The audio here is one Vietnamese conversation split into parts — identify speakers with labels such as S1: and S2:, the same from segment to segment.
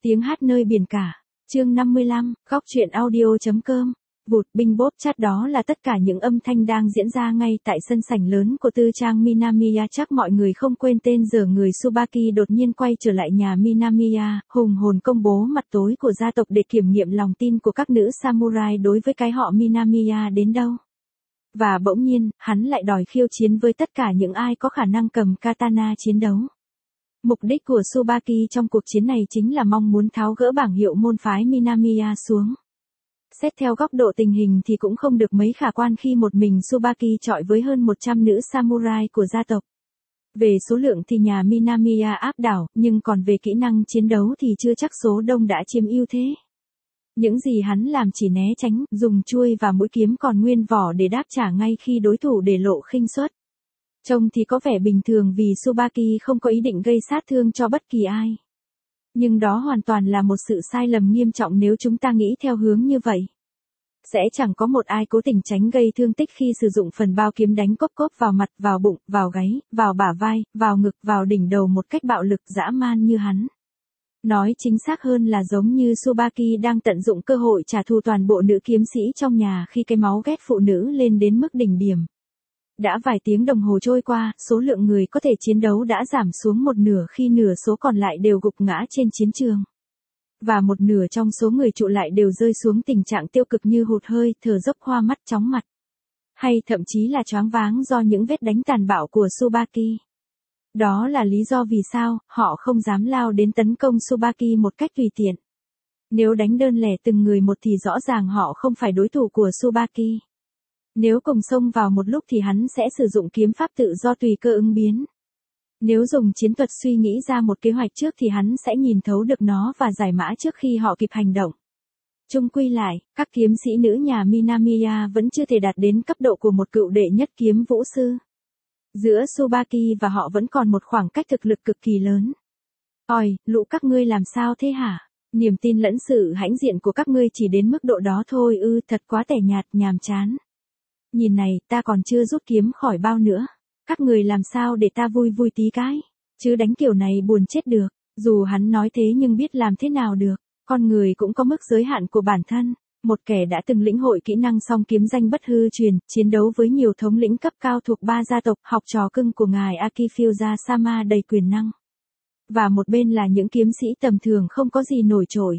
S1: Tiếng hát nơi biển cả. Chương 55, góc truyện audio.com. Vụt binh bốp chat, đó là tất cả những âm thanh đang diễn ra ngay tại sân sảnh lớn của tư trang Minamiya. Chắc mọi người không quên tên giờ người Tsubaki đột nhiên quay trở lại nhà Minamiya, hùng hồn công bố mặt tối của gia tộc để kiểm nghiệm lòng tin của các nữ samurai đối với cái họ Minamiya đến đâu. Và bỗng nhiên, hắn lại đòi khiêu chiến với tất cả những ai có khả năng cầm katana chiến đấu. Mục đích của Tsubaki trong cuộc chiến này chính là mong muốn tháo gỡ bảng hiệu môn phái Minamiya xuống. Xét theo góc độ tình hình thì cũng không được mấy khả quan khi một mình Tsubaki chọi với hơn 100 nữ samurai của gia tộc. Về số lượng thì nhà Minamiya áp đảo, nhưng còn về kỹ năng chiến đấu thì chưa chắc số đông đã chiếm ưu thế. Những gì hắn làm chỉ né tránh, dùng chuôi và mũi kiếm còn nguyên vỏ để đáp trả ngay khi đối thủ để lộ khinh suất. Trông thì có vẻ bình thường vì Tsubaki không có ý định gây sát thương cho bất kỳ ai. Nhưng đó hoàn toàn là một sự sai lầm nghiêm trọng nếu chúng ta nghĩ theo hướng như vậy. Sẽ chẳng có một ai cố tình tránh gây thương tích khi sử dụng phần bao kiếm đánh cốp cốp vào mặt, vào bụng, vào gáy, vào bả vai, vào ngực, vào đỉnh đầu một cách bạo lực dã man như hắn. Nói chính xác hơn là giống như Tsubaki đang tận dụng cơ hội trả thù toàn bộ nữ kiếm sĩ trong nhà khi cái máu ghét phụ nữ lên đến mức đỉnh điểm. Đã vài tiếng đồng hồ trôi qua, số lượng người có thể chiến đấu đã giảm xuống một nửa khi nửa số còn lại đều gục ngã trên chiến trường. Và một nửa trong số người trụ lại đều rơi xuống tình trạng tiêu cực như hụt hơi, thở dốc, hoa mắt, chóng mặt. Hay thậm chí là choáng váng do những vết đánh tàn bạo của Tsubaki. Đó là lý do vì sao họ không dám lao đến tấn công Tsubaki một cách tùy tiện. Nếu đánh đơn lẻ từng người một thì rõ ràng họ không phải đối thủ của Tsubaki. Nếu cùng xông vào một lúc thì hắn sẽ sử dụng kiếm pháp tự do tùy cơ ứng biến. Nếu dùng chiến thuật suy nghĩ ra một kế hoạch trước thì hắn sẽ nhìn thấu được nó và giải mã trước khi họ kịp hành động. Chung quy lại, các kiếm sĩ nữ nhà Minamiya vẫn chưa thể đạt đến cấp độ của một cựu đệ nhất kiếm vũ sư. Giữa Tsubaki và họ vẫn còn một khoảng cách thực lực cực kỳ lớn. Ôi, lũ các ngươi làm sao thế hả? Niềm tin lẫn sự hãnh diện của các ngươi chỉ đến mức độ đó thôi ư, thật quá tẻ nhạt, nhàm chán. Nhìn này, ta còn chưa rút kiếm khỏi bao nữa. Các người làm sao để ta vui vui tí cái. Chứ đánh kiểu này buồn chết được. Dù hắn nói thế nhưng biết làm thế nào được. Con người cũng có mức giới hạn của bản thân. Một kẻ đã từng lĩnh hội kỹ năng song kiếm danh bất hư truyền, chiến đấu với nhiều thống lĩnh cấp cao thuộc 3 gia tộc, học trò cưng của ngài Akifusa Sama đầy quyền năng. Và một bên là những kiếm sĩ tầm thường không có gì nổi trội.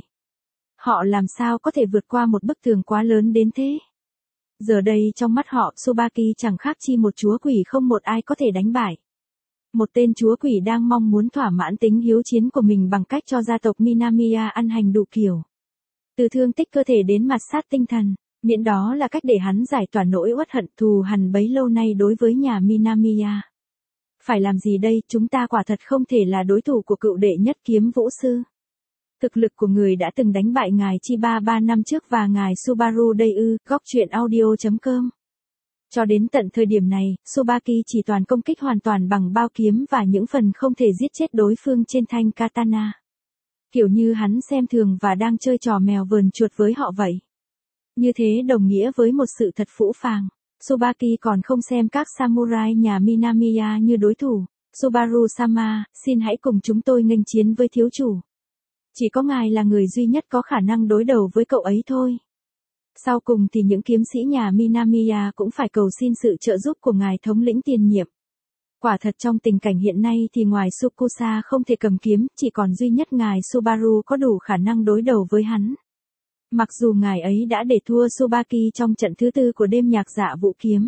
S1: Họ làm sao có thể vượt qua một bức tường quá lớn đến thế? Giờ đây trong mắt họ, Tsubaki chẳng khác chi một chúa quỷ không một ai có thể đánh bại. Một tên chúa quỷ đang mong muốn thỏa mãn tính hiếu chiến của mình bằng cách cho gia tộc Minamiya ăn hành đủ kiểu. Từ thương tích cơ thể đến mặt sát tinh thần, miễn đó là cách để hắn giải tỏa nỗi uất hận thù hằn bấy lâu nay đối với nhà Minamiya. Phải làm gì đây, chúng ta quả thật không thể là đối thủ của cựu đệ nhất kiếm vũ sư. Thực lực của người đã từng đánh bại ngài Chiba 3 năm trước và ngài Subaru đây ư, góc truyện audio.com. Cho đến tận thời điểm này, Tsubaki chỉ toàn công kích hoàn toàn bằng bao kiếm và những phần không thể giết chết đối phương trên thanh katana. Kiểu như hắn xem thường và đang chơi trò mèo vờn chuột với họ vậy. Như thế đồng nghĩa với một sự thật phũ phàng. Tsubaki còn không xem các samurai nhà Minamiya như đối thủ. Subaru-sama, xin hãy cùng chúng tôi nghênh chiến với thiếu chủ. Chỉ có ngài là người duy nhất có khả năng đối đầu với cậu ấy thôi. Sau cùng thì những kiếm sĩ nhà Minamiya cũng phải cầu xin sự trợ giúp của ngài thống lĩnh tiền nhiệm. Quả thật trong tình cảnh hiện nay thì ngoài Tsukusa không thể cầm kiếm, chỉ còn duy nhất ngài Subaru có đủ khả năng đối đầu với hắn. Mặc dù ngài ấy đã để thua Tsubaki trong trận thứ 4 của đêm nhạc dạ vũ kiếm.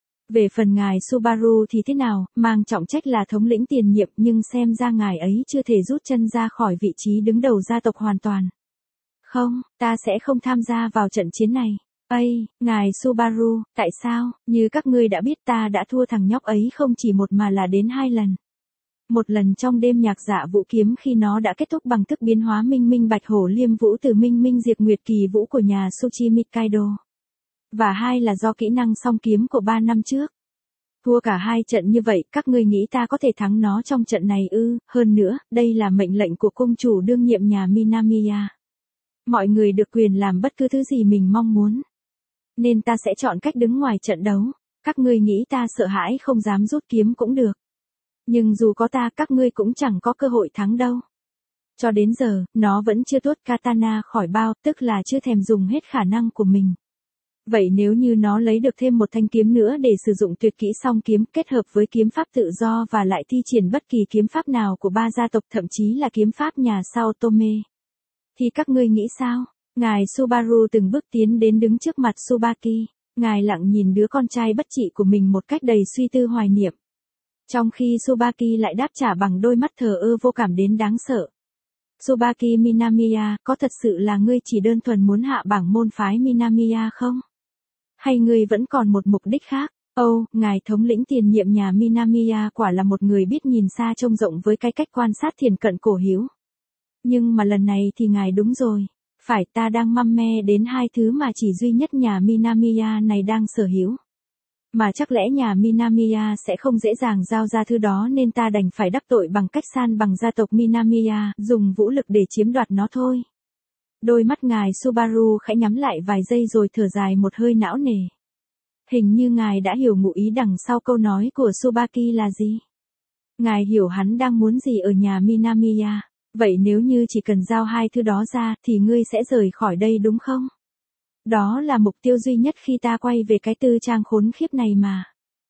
S1: Về phần ngài Subaru thì thế nào, mang trọng trách là thống lĩnh tiền nhiệm nhưng xem ra ngài ấy chưa thể rút chân ra khỏi vị trí đứng đầu gia tộc hoàn toàn. Không, ta sẽ không tham gia vào trận chiến này. Ây, ngài Subaru, tại sao, như các ngươi đã biết ta đã thua thằng nhóc ấy không chỉ một mà là đến 2 lần. Một lần trong đêm nhạc dạ vũ kiếm khi nó đã kết thúc bằng thức biến hóa minh minh bạch hổ liêm vũ từ minh minh diệt nguyệt kỳ vũ của nhà Tsuchimi Kaido. Và 2 là do kỹ năng song kiếm của 3 năm trước. Thua cả 2 trận như vậy, các ngươi nghĩ ta có thể thắng nó trong trận này ư? Hơn nữa, đây là mệnh lệnh của cung chủ đương nhiệm nhà Minamiya. Mọi người được quyền làm bất cứ thứ gì mình mong muốn. Nên ta sẽ chọn cách đứng ngoài trận đấu. Các ngươi nghĩ ta sợ hãi không dám rút kiếm cũng được. Nhưng dù có ta, các ngươi cũng chẳng có cơ hội thắng đâu. Cho đến giờ, nó vẫn chưa tuốt katana khỏi bao, tức là chưa thèm dùng hết khả năng của mình. Vậy nếu như nó lấy được thêm một thanh kiếm nữa để sử dụng tuyệt kỹ song kiếm kết hợp với kiếm pháp tự do và lại thi triển bất kỳ kiếm pháp nào của ba gia tộc thậm chí là kiếm pháp nhà Sao Tome, thì các ngươi nghĩ sao? Ngài Subaru từng bước tiến đến đứng trước mặt Tsubaki. Ngài lặng nhìn đứa con trai bất trị của mình một cách đầy suy tư hoài niệm. Trong khi Tsubaki lại đáp trả bằng đôi mắt thờ ơ vô cảm đến đáng sợ. Tsubaki Minamiya, có thật sự là ngươi chỉ đơn thuần muốn hạ bảng môn phái Minamiya không? Hay ngươi vẫn còn một mục đích khác? Ngài thống lĩnh tiền nhiệm nhà Minamiya quả là một người biết nhìn xa trông rộng với cái cách quan sát thiền cận cổ hiếu. Nhưng mà lần này thì ngài đúng rồi. Phải, ta đang măm me đến hai thứ mà chỉ duy nhất nhà Minamiya này đang sở hữu. Mà chắc lẽ nhà Minamiya sẽ không dễ dàng giao ra thứ đó nên ta đành phải đắc tội bằng cách san bằng gia tộc Minamiya, dùng vũ lực để chiếm đoạt nó thôi. Đôi mắt ngài Subaru khẽ nhắm lại vài giây rồi thở dài một hơi não nề. Hình như ngài đã hiểu ngụ ý đằng sau câu nói của Tsubaki là gì. Ngài hiểu hắn đang muốn gì ở nhà Minamiya. Vậy nếu như chỉ cần giao hai thứ đó ra thì ngươi sẽ rời khỏi đây đúng không? Đó là mục tiêu duy nhất khi ta quay về cái tư trang khốn khiếp này mà.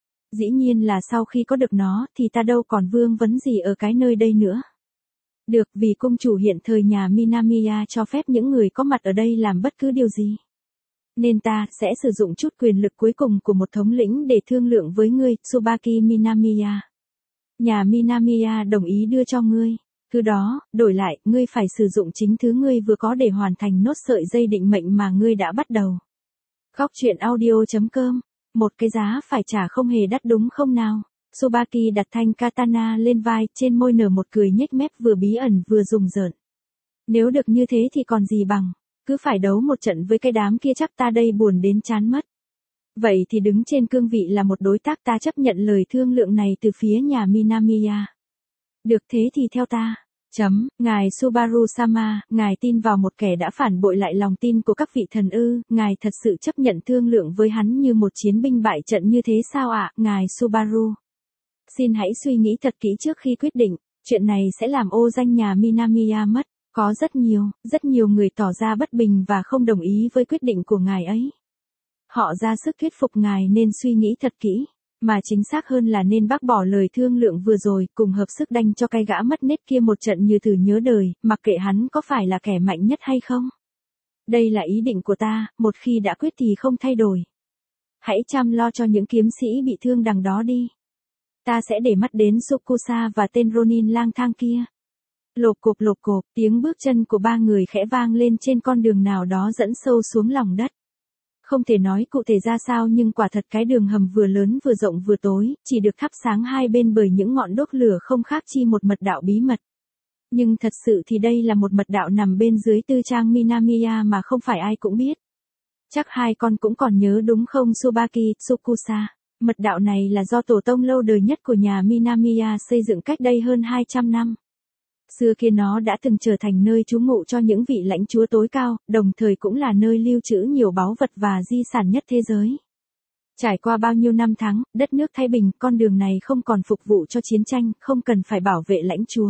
S1: Dĩ nhiên là sau khi có được nó thì ta đâu còn vương vấn gì ở cái nơi đây nữa. Được, vì cung chủ hiện thời nhà Minamiya cho phép những người có mặt ở đây làm bất cứ điều gì. Nên ta sẽ sử dụng chút quyền lực cuối cùng của một thống lĩnh để thương lượng với ngươi, Tsubaki Minamiya. Nhà Minamiya đồng ý đưa cho ngươi. Thứ đó, đổi lại, ngươi phải sử dụng chính thứ ngươi vừa có để hoàn thành nốt sợi dây định mệnh mà ngươi đã bắt đầu. Góc truyện audio.com. Một cái giá phải trả không hề đắt đúng không nào? Tsubaki đặt thanh katana lên vai, trên môi nở một cười nhếch mép vừa bí ẩn vừa rùng rợn. Nếu được như thế thì còn gì bằng, cứ phải đấu một trận với cái đám kia chắc ta đây buồn đến chán mất. Vậy thì đứng trên cương vị là một đối tác ta chấp nhận lời thương lượng này từ phía nhà Minamiya. Được thế thì theo ta. Ngài Subaru-sama, ngài tin vào một kẻ đã phản bội lại lòng tin của các vị thần ư, ngài thật sự chấp nhận thương lượng với hắn như một chiến binh bại trận như thế sao ạ, ngài Subaru? Xin hãy suy nghĩ thật kỹ trước khi quyết định, chuyện này sẽ làm ô danh nhà Minamiya mất. Có rất nhiều người tỏ ra bất bình và không đồng ý với quyết định của ngài ấy. Họ ra sức thuyết phục ngài nên suy nghĩ thật kỹ. Mà chính xác hơn là nên bác bỏ lời thương lượng vừa rồi, cùng hợp sức đanh cho cái gã mất nết kia một trận như thử nhớ đời, mặc kệ hắn có phải là kẻ mạnh nhất hay không. Đây là ý định của ta, một khi đã quyết thì không thay đổi. Hãy chăm lo cho những kiếm sĩ bị thương đằng đó đi. Ta sẽ để mắt đến Sukusa và tên Ronin lang thang kia. Lộp cộp, tiếng bước chân của ba người khẽ vang lên trên con đường nào đó dẫn sâu xuống lòng đất. Không thể nói cụ thể ra sao nhưng quả thật cái đường hầm vừa lớn vừa rộng vừa tối, chỉ được thắp sáng hai bên bởi những ngọn đuốc lửa không khác chi một mật đạo bí mật. Nhưng thật sự thì đây là một mật đạo nằm bên dưới tư trang Minamiya mà không phải ai cũng biết. Chắc hai con cũng còn nhớ đúng không Tsubaki, Tsukusa? Mật đạo này là do tổ tông lâu đời nhất của nhà Minamiya xây dựng cách đây hơn 200 năm. Xưa kia nó đã từng trở thành nơi trú ngụ cho những vị lãnh chúa tối cao, đồng thời cũng là nơi lưu trữ nhiều báu vật và di sản nhất thế giới. Trải qua bao nhiêu năm tháng, đất nước thái bình, con đường này không còn phục vụ cho chiến tranh, không cần phải bảo vệ lãnh chúa.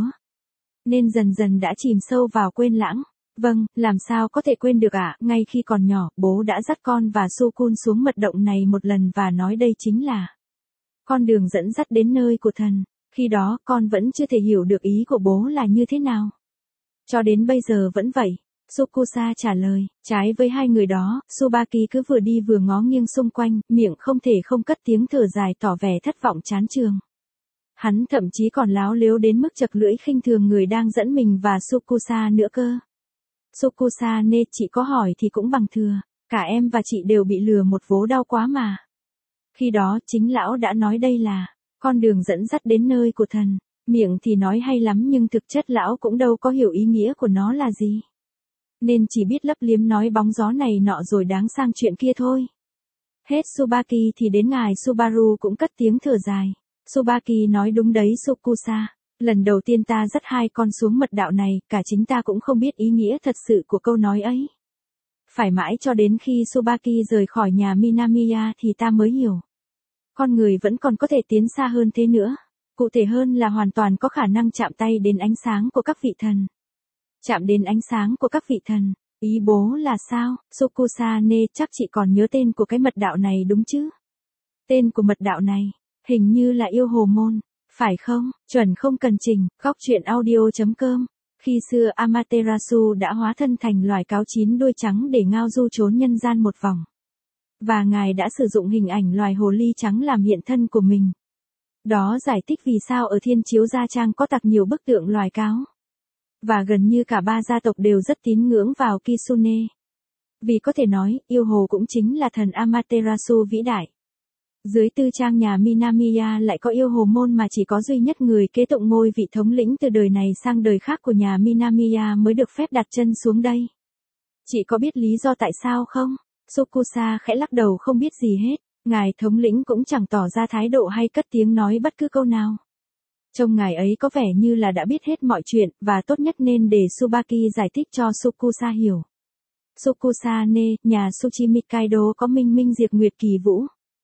S1: Nên dần dần đã chìm sâu vào quên lãng. Vâng, làm sao có thể quên được ạ, ngay khi còn nhỏ, bố đã dắt con và Sukun xuống mật động này một lần và nói đây chính là con đường dẫn dắt đến nơi của thần. Khi đó, con vẫn chưa thể hiểu được ý của bố là như thế nào. Cho đến bây giờ vẫn vậy. Sukusa trả lời, trái với hai người đó, Tsubaki cứ vừa đi vừa ngó nghiêng xung quanh, miệng không thể không cất tiếng thở dài tỏ vẻ thất vọng chán chường. Hắn thậm chí còn láo lếu đến mức chật lưỡi khinh thường người đang dẫn mình và Sukusa nữa cơ. Sukusa nê, chị có hỏi thì cũng bằng thừa, cả em và chị đều bị lừa một vố đau quá mà. Khi đó chính lão đã nói đây là con đường dẫn dắt đến nơi của thần. Miệng thì nói hay lắm nhưng thực chất lão cũng đâu có hiểu ý nghĩa của nó là gì. Nên chỉ biết lấp liếm nói bóng gió này nọ rồi đáng sang chuyện kia thôi. Hết Tsubaki thì đến ngài Subaru cũng cất tiếng thở dài. Tsubaki nói đúng đấy Sukusa. Lần đầu tiên ta dắt hai con xuống mật đạo này, cả chính ta cũng không biết ý nghĩa thật sự của câu nói ấy. Phải mãi cho đến khi Tsubaki rời khỏi nhà Minamiya thì ta mới hiểu. Con người vẫn còn có thể tiến xa hơn thế nữa. Cụ thể hơn là hoàn toàn có khả năng chạm tay đến ánh sáng của các vị thần. chạm đến ánh sáng của các vị thần. Ý bố là sao, Sukusane, chắc chị còn nhớ tên của cái mật đạo này đúng chứ? Tên của mật đạo này, hình như là yêu hồ môn, phải không? Chuẩn không cần chỉnh, góc truyện audio.com. Khi xưa Amaterasu đã hóa thân thành loài cáo chín đuôi trắng để ngao du trốn nhân gian một vòng. Và ngài đã sử dụng hình ảnh loài hồ ly trắng làm hiện thân của mình. Đó giải thích vì sao ở Thiên Chiếu Gia Trang có tặc nhiều bức tượng loài cáo. Và gần như cả ba gia tộc đều rất tín ngưỡng vào Kitsune. Vì có thể nói, yêu hồ cũng chính là thần Amaterasu vĩ đại. Dưới tư trang nhà Minamiya lại có yêu hồ môn mà chỉ có duy nhất người kế tụng ngôi vị thống lĩnh từ đời này sang đời khác của nhà Minamiya mới được phép đặt chân xuống đây. Chị có biết lý do tại sao không? Sukusa khẽ lắc đầu không biết gì hết. Ngài thống lĩnh cũng chẳng tỏ ra thái độ hay cất tiếng nói bất cứ câu nào. Trông ngài ấy có vẻ như là đã biết hết mọi chuyện, và tốt nhất nên để Tsubaki giải thích cho Sukusa hiểu. Sukusane, nhà Tsuchimi Kaido có minh minh diệt nguyệt kỳ vũ.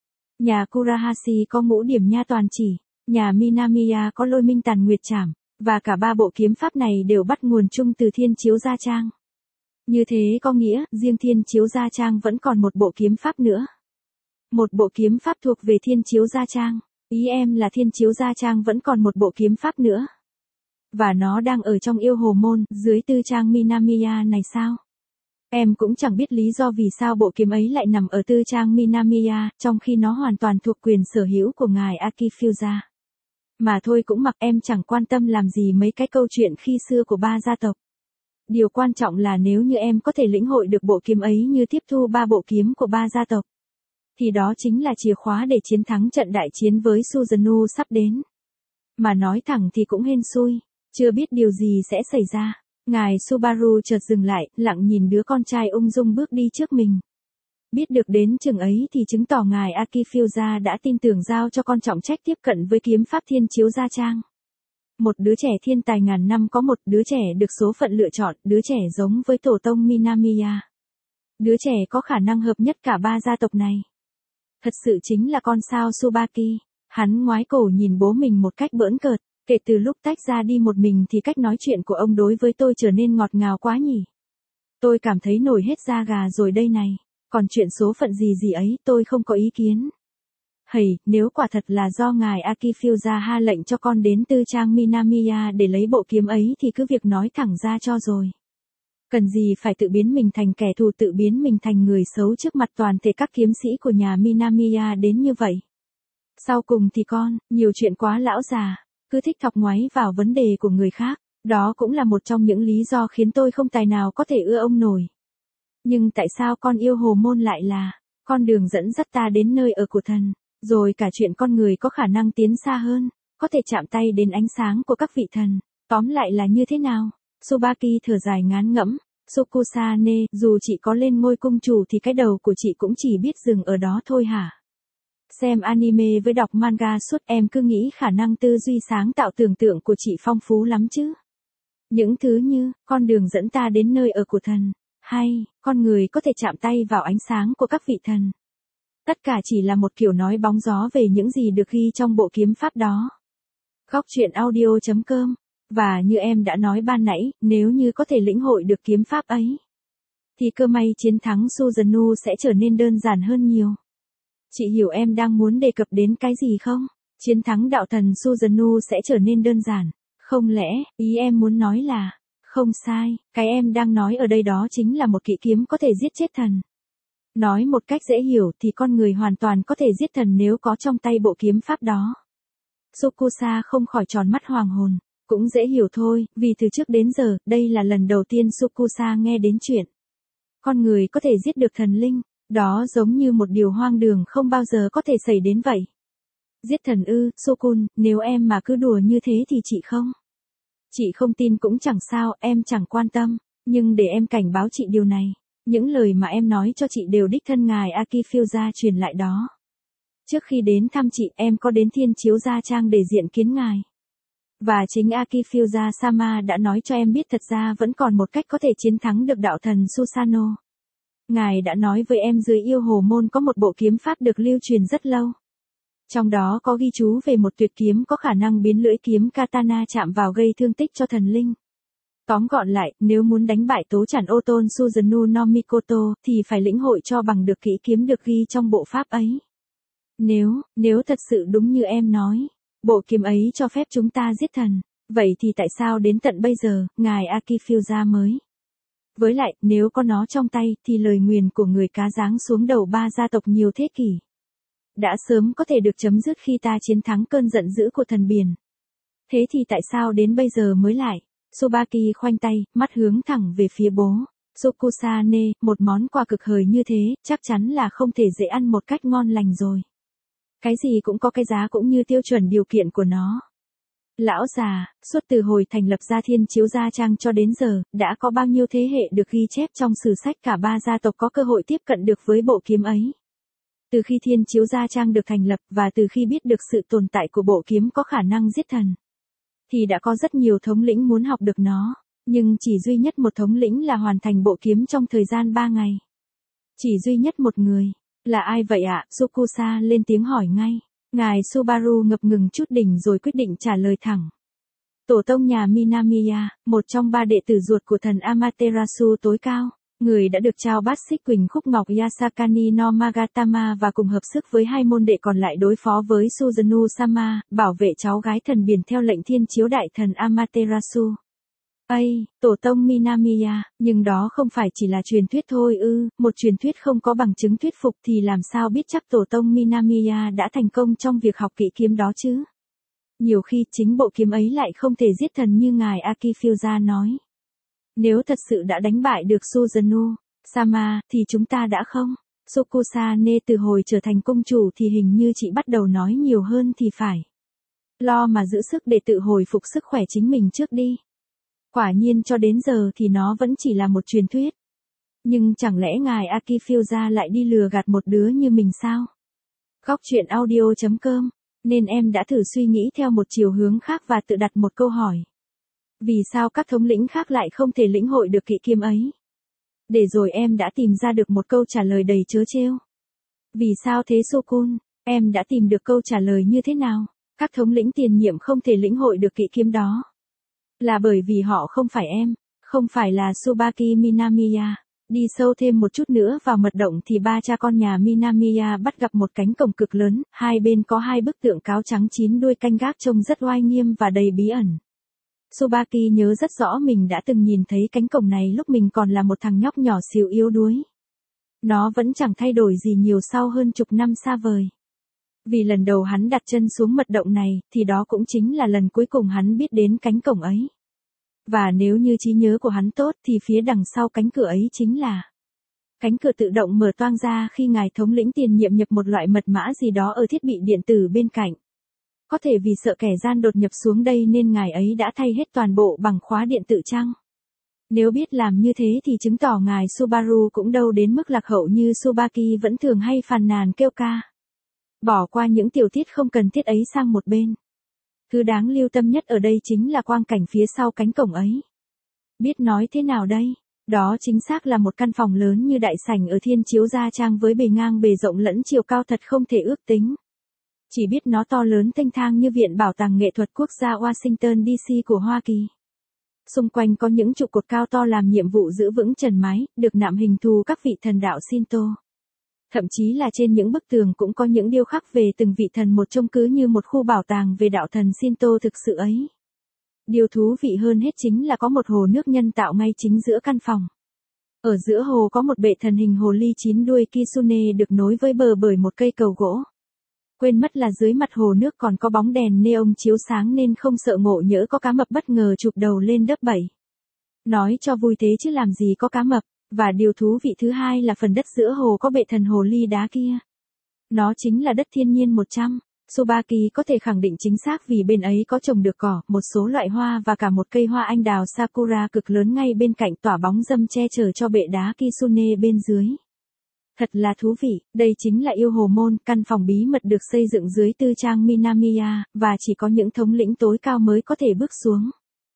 S1: Nhà Kurahashi có ngũ điểm nha toàn chỉ. Nhà Minamiya có lôi minh tàn nguyệt trảm. Và cả ba bộ kiếm pháp này đều bắt nguồn chung từ Thiên Chiếu Gia Trang. Như thế có nghĩa, riêng Thiên Chiếu Gia Trang vẫn còn một bộ kiếm pháp nữa. Một bộ kiếm pháp thuộc về Thiên Chiếu Gia Trang. Ý em là Thiên Chiếu Gia Trang vẫn còn một bộ kiếm pháp nữa. Và nó đang ở trong yêu hồ môn, dưới tư trang Minamiya này sao? Em cũng chẳng biết lý do vì sao bộ kiếm ấy lại nằm ở tư trang Minamiya, trong khi nó hoàn toàn thuộc quyền sở hữu của ngài Akifusa. Mà thôi cũng mặc, em chẳng quan tâm làm gì mấy cái câu chuyện khi xưa của ba gia tộc. Điều quan trọng là nếu như em có thể lĩnh hội được bộ kiếm ấy như tiếp thu ba bộ kiếm của ba gia tộc, thì đó chính là chìa khóa để chiến thắng trận đại chiến với Susanoo sắp đến. Mà nói thẳng thì cũng hên xui, chưa biết điều gì sẽ xảy ra. Ngài Subaru chợt dừng lại, lặng nhìn đứa con trai ung dung bước đi trước mình. Biết được đến chừng ấy thì chứng tỏ ngài Akifusa đã tin tưởng giao cho con trọng trách tiếp cận với kiếm pháp Thiên Chiếu Gia Trang. Một đứa trẻ thiên tài ngàn năm có một đứa trẻ được số phận lựa chọn, đứa trẻ giống với tổ tông Minamiya. Đứa trẻ có khả năng hợp nhất cả ba gia tộc này. Thật sự chính là con sao Tsubaki. Hắn ngoái cổ nhìn bố mình một cách bỡn cợt. Kể từ lúc tách ra đi một mình thì cách nói chuyện của ông đối với tôi trở nên ngọt ngào quá nhỉ. Tôi cảm thấy nổi hết da gà rồi đây này. Còn chuyện số phận gì gì ấy tôi không có ý kiến. Hầy, nếu quả thật là do ngài Akifusa ha lệnh cho con đến tư trang Minamiya để lấy bộ kiếm ấy thì cứ việc nói thẳng ra cho rồi. Cần gì phải tự biến mình thành kẻ thù, tự biến mình thành người xấu trước mặt toàn thể các kiếm sĩ của nhà Minamiya đến như vậy. Sau cùng thì con, nhiều chuyện quá lão già, cứ thích thọc ngoáy vào vấn đề của người khác. Đó cũng là một trong những lý do khiến tôi không tài nào có thể ưa ông nổi. Nhưng tại sao con yêu hồ môn lại là con đường dẫn dắt ta đến nơi ở của thần, rồi cả chuyện con người có khả năng tiến xa hơn, có thể chạm tay đến ánh sáng của các vị thần, tóm lại là như thế nào? Tsubaki thở dài ngán ngẫm. Sukusane, dù chị có lên ngôi cung chủ thì cái đầu của chị cũng chỉ biết dừng ở đó thôi hả? Xem anime với đọc manga suốt em cứ nghĩ khả năng tư duy sáng tạo tưởng tượng của chị phong phú lắm chứ. Những thứ như, con đường dẫn ta đến nơi ở của thần, hay, con người có thể chạm tay vào ánh sáng của các vị thần. Tất cả chỉ là một kiểu nói bóng gió về những gì được ghi trong bộ kiếm pháp đó. Góc truyện audio.com. Và như em đã nói ban nãy, nếu như có thể lĩnh hội được kiếm pháp ấy, thì cơ may chiến thắng Susanoo sẽ trở nên đơn giản hơn nhiều. Chị hiểu em đang muốn đề cập đến cái gì không? Chiến thắng đạo thần Susanoo sẽ trở nên đơn giản. Không lẽ, ý em muốn nói là, không sai, cái em đang nói ở đây đó chính là một kỹ kiếm có thể giết chết thần. Nói một cách dễ hiểu thì con người hoàn toàn có thể giết thần nếu có trong tay bộ kiếm pháp đó. Sukusa không khỏi tròn mắt hoàng hồn. Cũng dễ hiểu thôi, vì từ trước đến giờ, đây là lần đầu tiên Sukusa nghe đến chuyện con người có thể giết được thần linh. Đó giống như một điều hoang đường không bao giờ có thể xảy đến vậy. Giết thần ư, Sukun, nếu em mà cứ đùa như thế thì chị không. Chị không tin cũng chẳng sao, em chẳng quan tâm. Nhưng để em cảnh báo chị điều này. Những lời mà em nói cho chị đều đích thân ngài Akifusa truyền lại đó. Trước khi đến thăm chị, em có đến Thiên Chiếu Gia Trang để diện kiến ngài. Và chính Akifusa Sama đã nói cho em biết thật ra vẫn còn một cách có thể chiến thắng được đạo thần Susanoo. Ngài đã nói với em dưới yêu hồ môn có một bộ kiếm pháp được lưu truyền rất lâu. Trong đó có ghi chú về một tuyệt kiếm có khả năng biến lưỡi kiếm katana chạm vào gây thương tích cho thần linh. Tóm gọn lại, nếu muốn đánh bại tố trản Oton Suzunu no Mikoto, thì phải lĩnh hội cho bằng được kỹ kiếm được ghi trong bộ pháp ấy. Nếu thật sự đúng như em nói, bộ kiếm ấy cho phép chúng ta giết thần, vậy thì tại sao đến tận bây giờ, ngài Akifusa mới? Với lại, nếu có nó trong tay, thì lời nguyền của người cá giáng xuống đầu 3 gia tộc nhiều thế kỷ đã sớm có thể được chấm dứt khi ta chiến thắng cơn giận dữ của thần biển. Thế thì tại sao đến bây giờ mới lại? Tsubaki khoanh tay, mắt hướng thẳng về phía bố. Tsukusane, một món quà cực hời như thế, chắc chắn là không thể dễ ăn một cách ngon lành rồi. Cái gì cũng có cái giá cũng như tiêu chuẩn điều kiện của nó. Lão già, suốt từ hồi thành lập ra Thiên Chiếu Gia Trang cho đến giờ, đã có bao nhiêu thế hệ được ghi chép trong sử sách cả 3 gia tộc có cơ hội tiếp cận được với bộ kiếm ấy. Từ khi Thiên Chiếu Gia Trang được thành lập và từ khi biết được sự tồn tại của bộ kiếm có khả năng giết thần, thì đã có rất nhiều thống lĩnh muốn học được nó, nhưng chỉ duy nhất một thống lĩnh là hoàn thành bộ kiếm trong thời gian 3 ngày. Chỉ duy nhất một người. Là ai vậy ạ? Tsukusa lên tiếng hỏi ngay. Ngài Subaru ngập ngừng chút đỉnh rồi quyết định trả lời thẳng. Tổ tông nhà Minamiya, một trong 3 đệ tử ruột của thần Amaterasu tối cao, người đã được trao bát xích quỳnh khúc ngọc Yasakani no Magatama và cùng hợp sức với 2 môn đệ còn lại đối phó với Suzunu-sama, bảo vệ cháu gái thần biển theo lệnh thiên chiếu đại thần Amaterasu. Tổ tông Minamiya, nhưng đó không phải chỉ là truyền thuyết thôi ư, một truyền thuyết không có bằng chứng thuyết phục thì làm sao biết chắc tổ tông Minamiya đã thành công trong việc học kỹ kiếm đó chứ? Nhiều khi chính bộ kiếm ấy lại không thể giết thần như ngài Akifusa nói. Nếu thật sự đã đánh bại được Suzunu-sama, thì chúng ta đã không? Tsukusane từ hồi trở thành công chủ thì hình như chị bắt đầu nói nhiều hơn thì phải. Lo mà giữ sức để tự hồi phục sức khỏe chính mình trước đi. Quả nhiên cho đến giờ thì nó vẫn chỉ là một truyền thuyết. Nhưng chẳng lẽ ngài Akifusa lại đi lừa gạt một đứa như mình sao? Góc truyện audio.com, nên em đã thử suy nghĩ theo một chiều hướng khác và tự đặt một câu hỏi. Vì sao các thống lĩnh khác lại không thể lĩnh hội được kỹ kiếm ấy? Để rồi em đã tìm ra được một câu trả lời đầy trớ trêu. Vì sao thế Sokun? Em đã tìm được câu trả lời như thế nào? Các thống lĩnh tiền nhiệm không thể lĩnh hội được kỹ kiếm đó. Là bởi vì họ không phải em, không phải là Tsubaki Minamiya. Đi sâu thêm một chút nữa vào mật động thì 3 cha con nhà Minamiya bắt gặp một cánh cổng cực lớn, hai bên có 2 bức tượng cáo trắng 9 đuôi canh gác trông rất oai nghiêm và đầy bí ẩn. Tsubaki nhớ rất rõ mình đã từng nhìn thấy cánh cổng này lúc mình còn là một thằng nhóc nhỏ xíu yếu đuối. Nó vẫn chẳng thay đổi gì nhiều sau hơn chục năm xa vời. Vì lần đầu hắn đặt chân xuống mật động này, thì đó cũng chính là lần cuối cùng hắn biết đến cánh cổng ấy. Và nếu như trí nhớ của hắn tốt thì phía đằng sau cánh cửa ấy chính là cánh cửa tự động mở toang ra khi ngài thống lĩnh tiền nhiệm nhập một loại mật mã gì đó ở thiết bị điện tử bên cạnh. Có thể vì sợ kẻ gian đột nhập xuống đây nên ngài ấy đã thay hết toàn bộ bằng khóa điện tử chăng? Nếu biết làm như thế thì chứng tỏ ngài Subaru cũng đâu đến mức lạc hậu như Tsubaki vẫn thường hay phàn nàn kêu ca. Bỏ qua những tiểu tiết không cần thiết ấy sang một bên. Thứ đáng lưu tâm nhất ở đây chính là quang cảnh phía sau cánh cổng ấy. Biết nói thế nào đây? Đó chính xác là một căn phòng lớn như đại sảnh ở Thiên Chiếu Gia Trang với bề ngang bề rộng lẫn chiều cao thật không thể ước tính. Chỉ biết nó to lớn thênh thang như Viện Bảo tàng Nghệ thuật Quốc gia Washington DC của Hoa Kỳ. Xung quanh có những trụ cột cao to làm nhiệm vụ giữ vững trần mái, được nạm hình thù các vị thần đạo Shinto. Thậm chí là trên những bức tường cũng có những điêu khắc về từng vị thần một trông cứ như một khu bảo tàng về đạo thần Shinto thực sự ấy. Điều thú vị hơn hết chính là có một hồ nước nhân tạo ngay chính giữa căn phòng. Ở giữa hồ có một bệ thần hình hồ ly 9 đuôi Kitsune được nối với bờ bởi một cây cầu gỗ. Quên mất là dưới mặt hồ nước còn có bóng đèn neon chiếu sáng nên không sợ ngộ nhỡ có cá mập bất ngờ chụp đầu lên đớp bẩy. Nói cho vui thế chứ làm gì có cá mập. Và điều thú vị thứ hai là phần đất giữa hồ có bệ thần hồ ly đá kia. Nó chính là đất thiên nhiên 100. Tsubaki có thể khẳng định chính xác vì bên ấy có trồng được cỏ, một số loại hoa và cả một cây hoa anh đào Sakura cực lớn ngay bên cạnh tỏa bóng râm che chở cho bệ đá Kitsune bên dưới. Thật là thú vị, đây chính là yêu hồ môn, căn phòng bí mật được xây dựng dưới tư trang Minamiya, và chỉ có những thống lĩnh tối cao mới có thể bước xuống.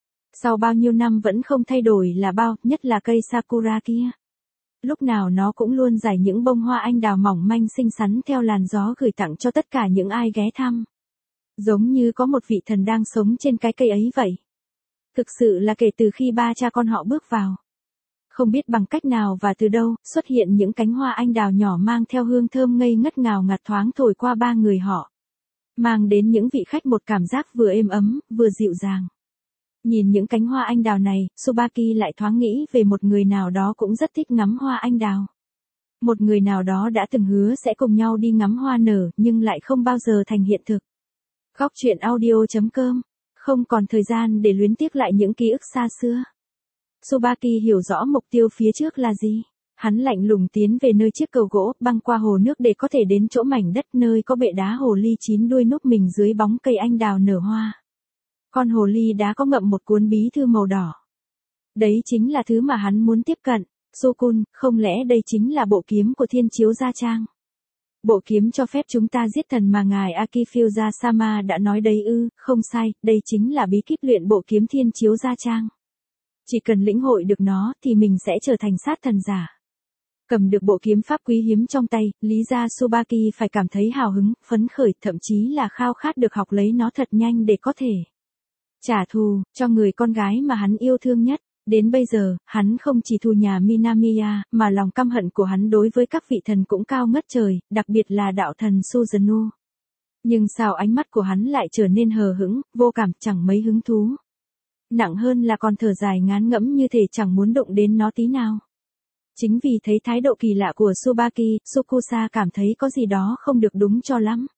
S1: Sau bao nhiêu năm vẫn không thay đổi là bao, nhất là cây Sakura kia. Lúc nào nó cũng luôn rải những bông hoa anh đào mỏng manh xinh xắn theo làn gió gửi tặng cho tất cả những ai ghé thăm. Giống như có một vị thần đang sống trên cái cây ấy vậy. Thực sự là kể từ khi ba cha con họ bước vào. Không biết bằng cách nào và từ đâu, xuất hiện những cánh hoa anh đào nhỏ mang theo hương thơm ngây ngất ngào ngạt thoáng thổi qua ba người họ. Mang đến những vị khách một cảm giác vừa êm ấm, vừa dịu dàng. Nhìn những cánh hoa anh đào này, Tsubaki lại thoáng nghĩ về một người nào đó cũng rất thích ngắm hoa anh đào. Một người nào đó đã từng hứa sẽ cùng nhau đi ngắm hoa nở nhưng lại không bao giờ thành hiện thực. Góc truyện audio.com. Không còn thời gian để luyến tiếc lại những ký ức xa xưa. Tsubaki hiểu rõ mục tiêu phía trước là gì. Hắn lạnh lùng tiến về nơi chiếc cầu gỗ, băng qua hồ nước để có thể đến chỗ mảnh đất nơi có bệ đá hồ ly chín đuôi núp mình dưới bóng cây anh đào nở hoa. Con hồ ly đá có ngậm một cuốn bí thư màu đỏ. Đấy chính là thứ mà hắn muốn tiếp cận. Sukun, không lẽ đây chính là bộ kiếm của Thiên Chiếu Gia Trang? Bộ kiếm cho phép chúng ta giết thần mà ngài Akifyuza Sama đã nói đấy ư? Không sai, đây chính là bí kíp luyện bộ kiếm Thiên Chiếu Gia Trang. Chỉ cần lĩnh hội được nó thì mình sẽ trở thành sát thần giả. Cầm được bộ kiếm pháp quý hiếm trong tay, lý ra Tsubaki phải cảm thấy hào hứng, phấn khởi, thậm chí là khao khát được học lấy nó thật nhanh để có thể trả thù cho người con gái mà hắn yêu thương nhất. Đến bây giờ, hắn không chỉ thù nhà Minamiya, mà lòng căm hận của hắn đối với các vị thần cũng cao ngất trời, đặc biệt là đạo thần Suzuno. Nhưng sao ánh mắt của hắn lại trở nên hờ hững, vô cảm, chẳng mấy hứng thú. Nặng hơn là còn thở dài ngán ngẫm như thể chẳng muốn động đến nó tí nào. Chính vì thấy thái độ kỳ lạ của Tsubaki, Sukusa cảm thấy có gì đó không được đúng cho lắm.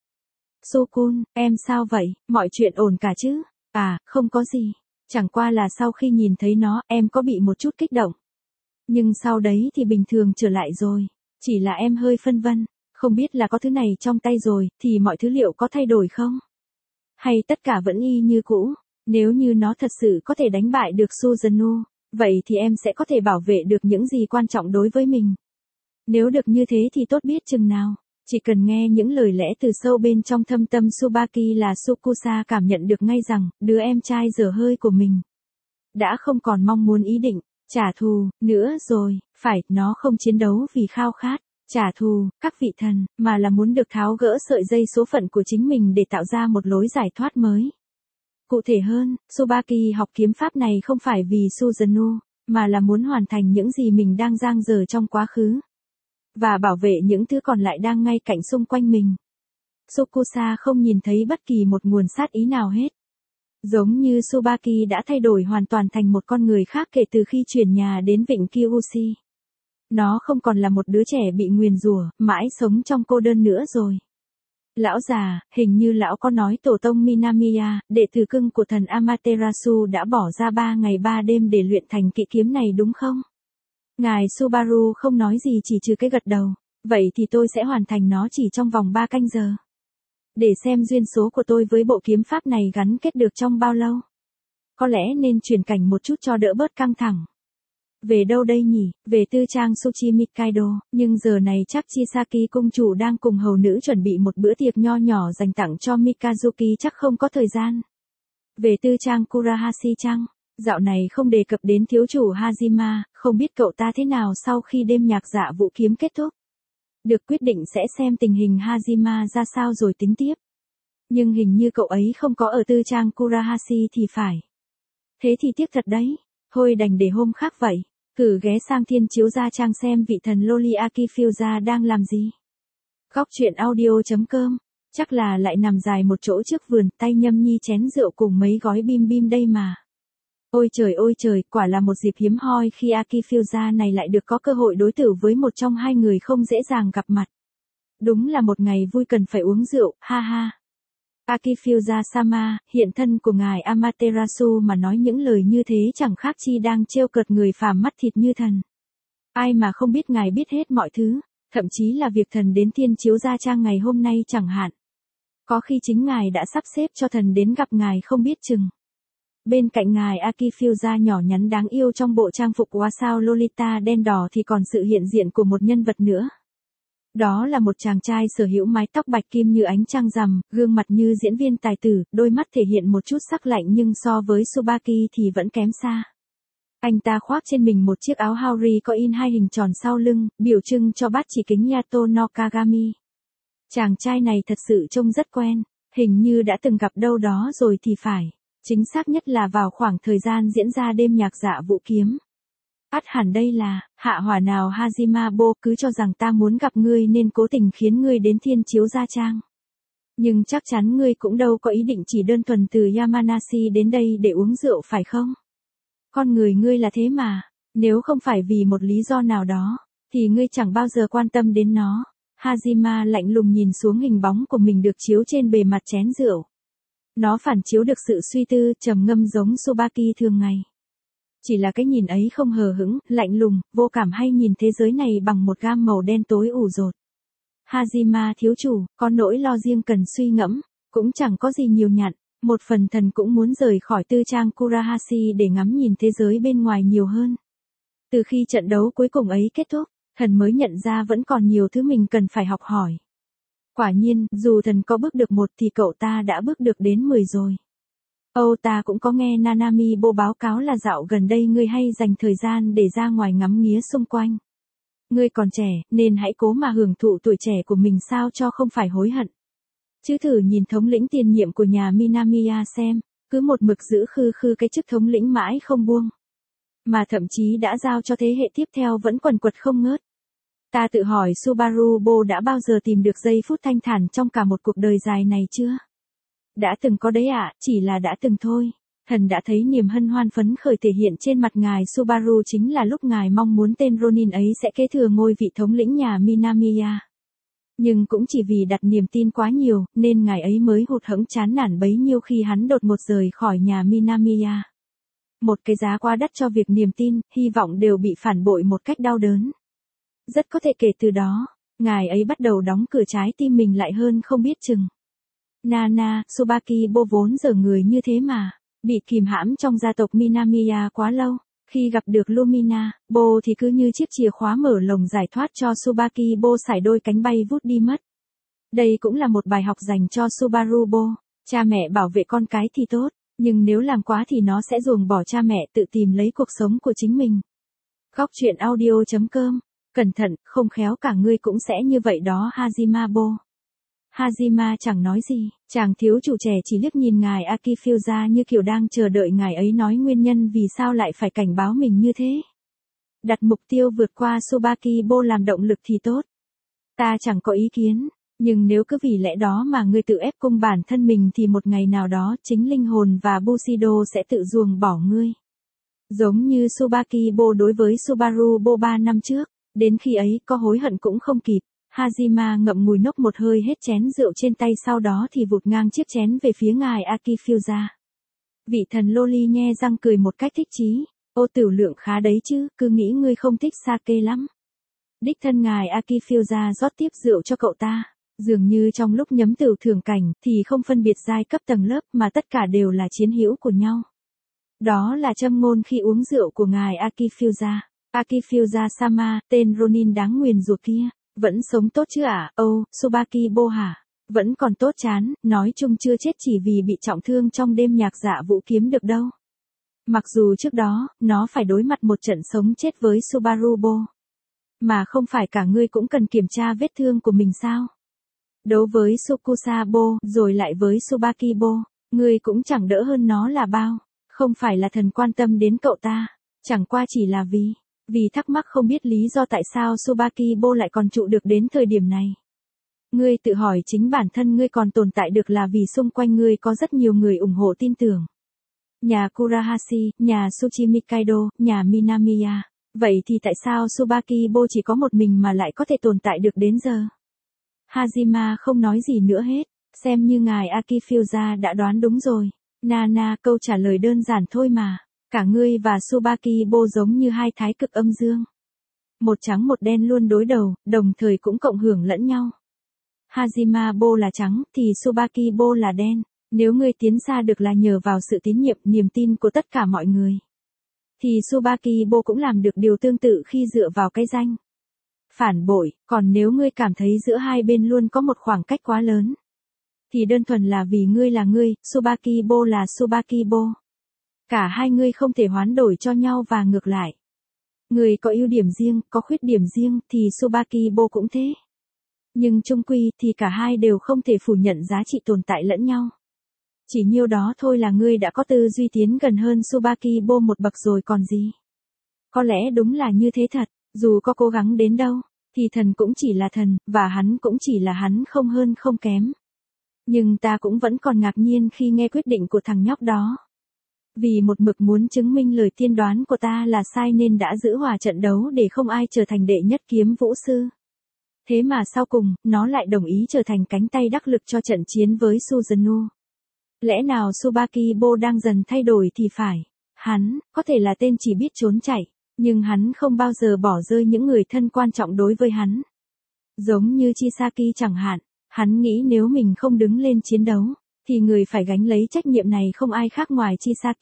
S1: Sukun, em sao vậy, mọi chuyện ổn cả chứ? À, không có gì. Chẳng qua là sau khi nhìn thấy nó, em có bị một chút kích động. Nhưng sau đấy thì bình thường trở lại rồi. Chỉ là em hơi phân vân, không biết là có thứ này trong tay rồi, thì mọi thứ liệu có thay đổi không? Hay tất cả vẫn y như cũ? Nếu như nó thật sự có thể đánh bại được Suzuno, vậy thì em sẽ có thể bảo vệ được những gì quan trọng đối với mình. Nếu được như thế thì tốt biết chừng nào. Chỉ cần nghe những lời lẽ từ sâu bên trong thâm tâm Tsubaki là Sukusa cảm nhận được ngay rằng, đứa em trai dở hơi của mình đã không còn mong muốn ý định trả thù nữa rồi, phải, nó không chiến đấu vì khao khát trả thù các vị thần, mà là muốn được tháo gỡ sợi dây số phận của chính mình để tạo ra một lối giải thoát mới. Cụ thể hơn, Tsubaki học kiếm pháp này không phải vì Suzuno, mà là muốn hoàn thành những gì mình đang dang dở trong quá khứ. Và bảo vệ những thứ còn lại đang ngay cạnh xung quanh mình. Sukusa không nhìn thấy bất kỳ một nguồn sát ý nào hết. Giống như Tsubaki đã thay đổi hoàn toàn thành một con người khác kể từ khi chuyển nhà đến vịnh Kyushu. Nó không còn là một đứa trẻ bị nguyền rủa, mãi sống trong cô đơn nữa rồi. Lão già, hình như lão có nói tổ tông Minamiya, đệ tử cưng của thần Amaterasu đã bỏ ra 3 ngày 3 đêm để luyện thành kỵ kiếm này đúng không? Ngài Subaru không nói gì chỉ trừ cái gật đầu. Vậy thì tôi sẽ hoàn thành nó chỉ trong vòng 3 canh giờ. Để xem duyên số của tôi với bộ kiếm pháp này gắn kết được trong bao lâu. Có lẽ nên chuyển cảnh một chút cho đỡ bớt căng thẳng. Về đâu đây nhỉ? Về tư trang Tsuchimikaido, nhưng giờ này chắc Chisaki cung chủ đang cùng hầu nữ chuẩn bị một bữa tiệc nho nhỏ dành tặng cho Mikazuki chắc không có thời gian. Về tư trang Kurahashi chăng? Dạo này không đề cập đến thiếu chủ Hajima, không biết cậu ta thế nào sau khi đêm nhạc dạ vũ kiếm kết thúc. Được quyết định sẽ xem tình hình Hajima ra sao rồi tính tiếp. Nhưng hình như cậu ấy không có ở tư trang Kurahashi thì phải. Thế thì tiếc thật đấy. Thôi đành để hôm khác vậy. Cử ghé sang Thiên Chiếu Gia Trang xem vị thần Loli Akifyuza đang làm gì. Góc truyện audio.com. Chắc là lại nằm dài một chỗ trước vườn, tay nhâm nhi chén rượu cùng mấy gói bim bim đây mà. Ôi trời, quả là một dịp hiếm hoi khi Akifyuza này lại được có cơ hội đối tử với một trong hai người không dễ dàng gặp mặt. Đúng là một ngày vui cần phải uống rượu, ha ha. Akifyuza Sama, hiện thân của ngài Amaterasu mà nói những lời như thế chẳng khác chi đang trêu cợt người phàm mắt thịt như thần. Ai mà không biết ngài biết hết mọi thứ, thậm chí là việc thần đến Thiên Chiếu Gia Trang ngày hôm nay chẳng hạn. Có khi chính ngài đã sắp xếp cho thần đến gặp ngài không biết chừng. Bên cạnh ngài Akifyuza nhỏ nhắn đáng yêu trong bộ trang phục Wasao Lolita đen đỏ thì còn sự hiện diện của một nhân vật nữa. Đó là một chàng trai sở hữu mái tóc bạch kim như ánh trăng rằm, gương mặt như diễn viên tài tử, đôi mắt thể hiện một chút sắc lạnh nhưng so với Tsubaki thì vẫn kém xa. Anh ta khoác trên mình một chiếc áo haori có in hai hình tròn sau lưng, biểu trưng cho bát chỉ kính Yato no Kagami. Chàng trai này thật sự trông rất quen, hình như đã từng gặp đâu đó rồi thì phải. Chính xác nhất là vào khoảng thời gian diễn ra đêm nhạc Dạ Vũ Kiếm. Ắt hẳn đây là, hạ hỏa nào Hajime Bo cứ cho rằng ta muốn gặp ngươi nên cố tình khiến ngươi đến Thiên Chiếu Gia Trang. Nhưng chắc chắn ngươi cũng đâu có ý định chỉ đơn thuần từ Yamanashi đến đây để uống rượu phải không? Con người ngươi là thế mà, nếu không phải vì một lý do nào đó, thì ngươi chẳng bao giờ quan tâm đến nó. Hajime lạnh lùng nhìn xuống hình bóng của mình được chiếu trên bề mặt chén rượu. Nó phản chiếu được sự suy tư, trầm ngâm giống Tsubaki thường ngày. Chỉ là cái nhìn ấy không hờ hững, lạnh lùng, vô cảm hay nhìn thế giới này bằng một gam màu đen tối ủ rột. Hajime thiếu chủ, có nỗi lo riêng cần suy ngẫm, cũng chẳng có gì nhiều nhặn. Một phần thần cũng muốn rời khỏi tư trang Kurahashi để ngắm nhìn thế giới bên ngoài nhiều hơn. Từ khi trận đấu cuối cùng ấy kết thúc, thần mới nhận ra vẫn còn nhiều thứ mình cần phải học hỏi. Quả nhiên, dù thần có bước được 1 thì cậu ta đã bước được đến 10 rồi. Ta cũng có nghe Nanami Bo báo cáo là dạo gần đây ngươi hay dành thời gian để ra ngoài ngắm nghía xung quanh. Ngươi còn trẻ, nên hãy cố mà hưởng thụ tuổi trẻ của mình sao cho không phải hối hận. Chứ thử nhìn thống lĩnh tiền nhiệm của nhà Minamiya xem, cứ một mực giữ khư khư cái chức thống lĩnh mãi không buông. Mà thậm chí đã giao cho thế hệ tiếp theo vẫn quần quật không ngớt. Ta tự hỏi Subaru Bo đã bao giờ tìm được giây phút thanh thản trong cả một cuộc đời dài này chưa? Đã từng có đấy ạ, chỉ là đã từng thôi. Thần đã thấy niềm hân hoan phấn khởi thể hiện trên mặt ngài Subaru chính là lúc ngài mong muốn tên Ronin ấy sẽ kế thừa ngôi vị thống lĩnh nhà Minamiya. Nhưng cũng chỉ vì đặt niềm tin quá nhiều, nên ngài ấy mới hụt hẫng chán nản bấy nhiêu khi hắn đột ngột rời khỏi nhà Minamiya. Một cái giá quá đắt cho việc niềm tin, hy vọng đều bị phản bội một cách đau đớn. Rất có thể kể từ đó, ngài ấy bắt đầu đóng cửa trái tim mình lại hơn không biết chừng. Nana, Tsubaki Bo vốn dở người như thế mà, bị kìm hãm trong gia tộc Minamiya quá lâu. Khi gặp được Lumina, Bo thì cứ như chiếc chìa khóa mở lồng giải thoát cho Tsubaki Bo sải đôi cánh bay vút đi mất. Đây cũng là một bài học dành cho Subaru Bo. Cha mẹ bảo vệ con cái thì tốt, nhưng nếu làm quá thì nó sẽ ruồng bỏ cha mẹ tự tìm lấy cuộc sống của chính mình. Góc truyện audio.com. Cẩn thận, không khéo cả ngươi cũng sẽ như vậy đó Hajime Bo. Hajime chẳng nói gì, chàng thiếu chủ trẻ chỉ liếc nhìn ngài Akifyuza như kiểu đang chờ đợi ngài ấy nói nguyên nhân vì sao lại phải cảnh báo mình như thế. Đặt mục tiêu vượt qua Tsubaki Bo làm động lực thì tốt. Ta chẳng có ý kiến, nhưng nếu cứ vì lẽ đó mà ngươi tự ép cung bản thân mình thì một ngày nào đó chính linh hồn và Bushido sẽ tự ruồng bỏ ngươi. Giống như Tsubaki Bo đối với Subaru Bo 3 năm trước, đến khi ấy có hối hận cũng không kịp. Hajime ngậm ngùi nốc một hơi hết chén rượu trên tay sau đó thì vụt ngang chiếc chén về phía ngài Akifyuza. Vị thần Loli nhe răng cười một cách thích chí. Ô tửu lượng khá đấy chứ, cứ nghĩ ngươi không thích sake lắm. Đích thân ngài Akifyuza rót tiếp rượu cho cậu ta. Dường như trong lúc nhấm tửu thưởng cảnh thì không phân biệt giai cấp tầng lớp mà tất cả đều là chiến hữu của nhau. Đó là châm ngôn khi uống rượu của ngài Akifyuza. Akifyuza-sama, tên Ronin đáng nguyền rủa kia. Vẫn sống tốt chứ à? Tsubaki Bo hả? Vẫn còn tốt chán, nói chung chưa chết chỉ vì bị trọng thương trong đêm nhạc Dạ Vũ Kiếm được đâu. Mặc dù trước đó, nó phải đối mặt một trận sống chết với Subaru Bo. Mà không phải cả ngươi cũng cần kiểm tra vết thương của mình sao? Đấu với Sukusa Bo, rồi lại với Tsubaki Bo, ngươi cũng chẳng đỡ hơn nó là bao. Không phải là thần quan tâm đến cậu ta, chẳng qua chỉ là vì thắc mắc không biết lý do tại sao Tsubaki Bo lại còn trụ được đến thời điểm này. Ngươi tự hỏi chính bản thân ngươi còn tồn tại được là vì xung quanh ngươi có rất nhiều người ủng hộ tin tưởng. Nhà Kurahashi, nhà Tsuchimikaido, nhà Minamiya. Vậy thì tại sao Tsubaki Bo chỉ có một mình mà lại có thể tồn tại được đến giờ? Hajime không nói gì nữa hết, xem như ngài Akifyuza đã đoán đúng rồi. Nana, câu trả lời đơn giản thôi mà. Cả ngươi và Tsubaki Bo giống như hai thái cực âm dương. Một trắng một đen luôn đối đầu, đồng thời cũng cộng hưởng lẫn nhau. Hajime Bo là trắng, thì Tsubaki Bo là đen. Nếu ngươi tiến xa được là nhờ vào sự tín nhiệm, niềm tin của tất cả mọi người. Thì Tsubaki Bo cũng làm được điều tương tự khi dựa vào cái danh phản bội, còn nếu ngươi cảm thấy giữa hai bên luôn có một khoảng cách quá lớn. Thì đơn thuần là vì ngươi là ngươi, Tsubaki Bo là Tsubaki Bo. Cả hai ngươi không thể hoán đổi cho nhau và ngược lại. Ngươi có ưu điểm riêng, có khuyết điểm riêng, thì Tsubaki Bo cũng thế. Nhưng chung quy thì cả hai đều không thể phủ nhận giá trị tồn tại lẫn nhau. Chỉ nhiêu đó thôi là ngươi đã có tư duy tiến gần hơn Tsubaki một bậc rồi còn gì. Có lẽ đúng là như thế thật, dù có cố gắng đến đâu, thì thần cũng chỉ là thần, và hắn cũng chỉ là hắn không hơn không kém. Nhưng ta cũng vẫn còn ngạc nhiên khi nghe quyết định của thằng nhóc đó. Vì một mực muốn chứng minh lời tiên đoán của ta là sai nên đã giữ hòa trận đấu để không ai trở thành đệ nhất kiếm vũ sư. Thế mà sau cùng, nó lại đồng ý trở thành cánh tay đắc lực cho trận chiến với Suzuno. Lẽ nào Tsubaki đang dần thay đổi thì phải. Hắn, có thể là tên chỉ biết trốn chạy, nhưng hắn không bao giờ bỏ rơi những người thân quan trọng đối với hắn. Giống như Chisaki chẳng hạn, hắn nghĩ nếu mình không đứng lên chiến đấu, thì người phải gánh lấy trách nhiệm này không ai khác ngoài Chisaki.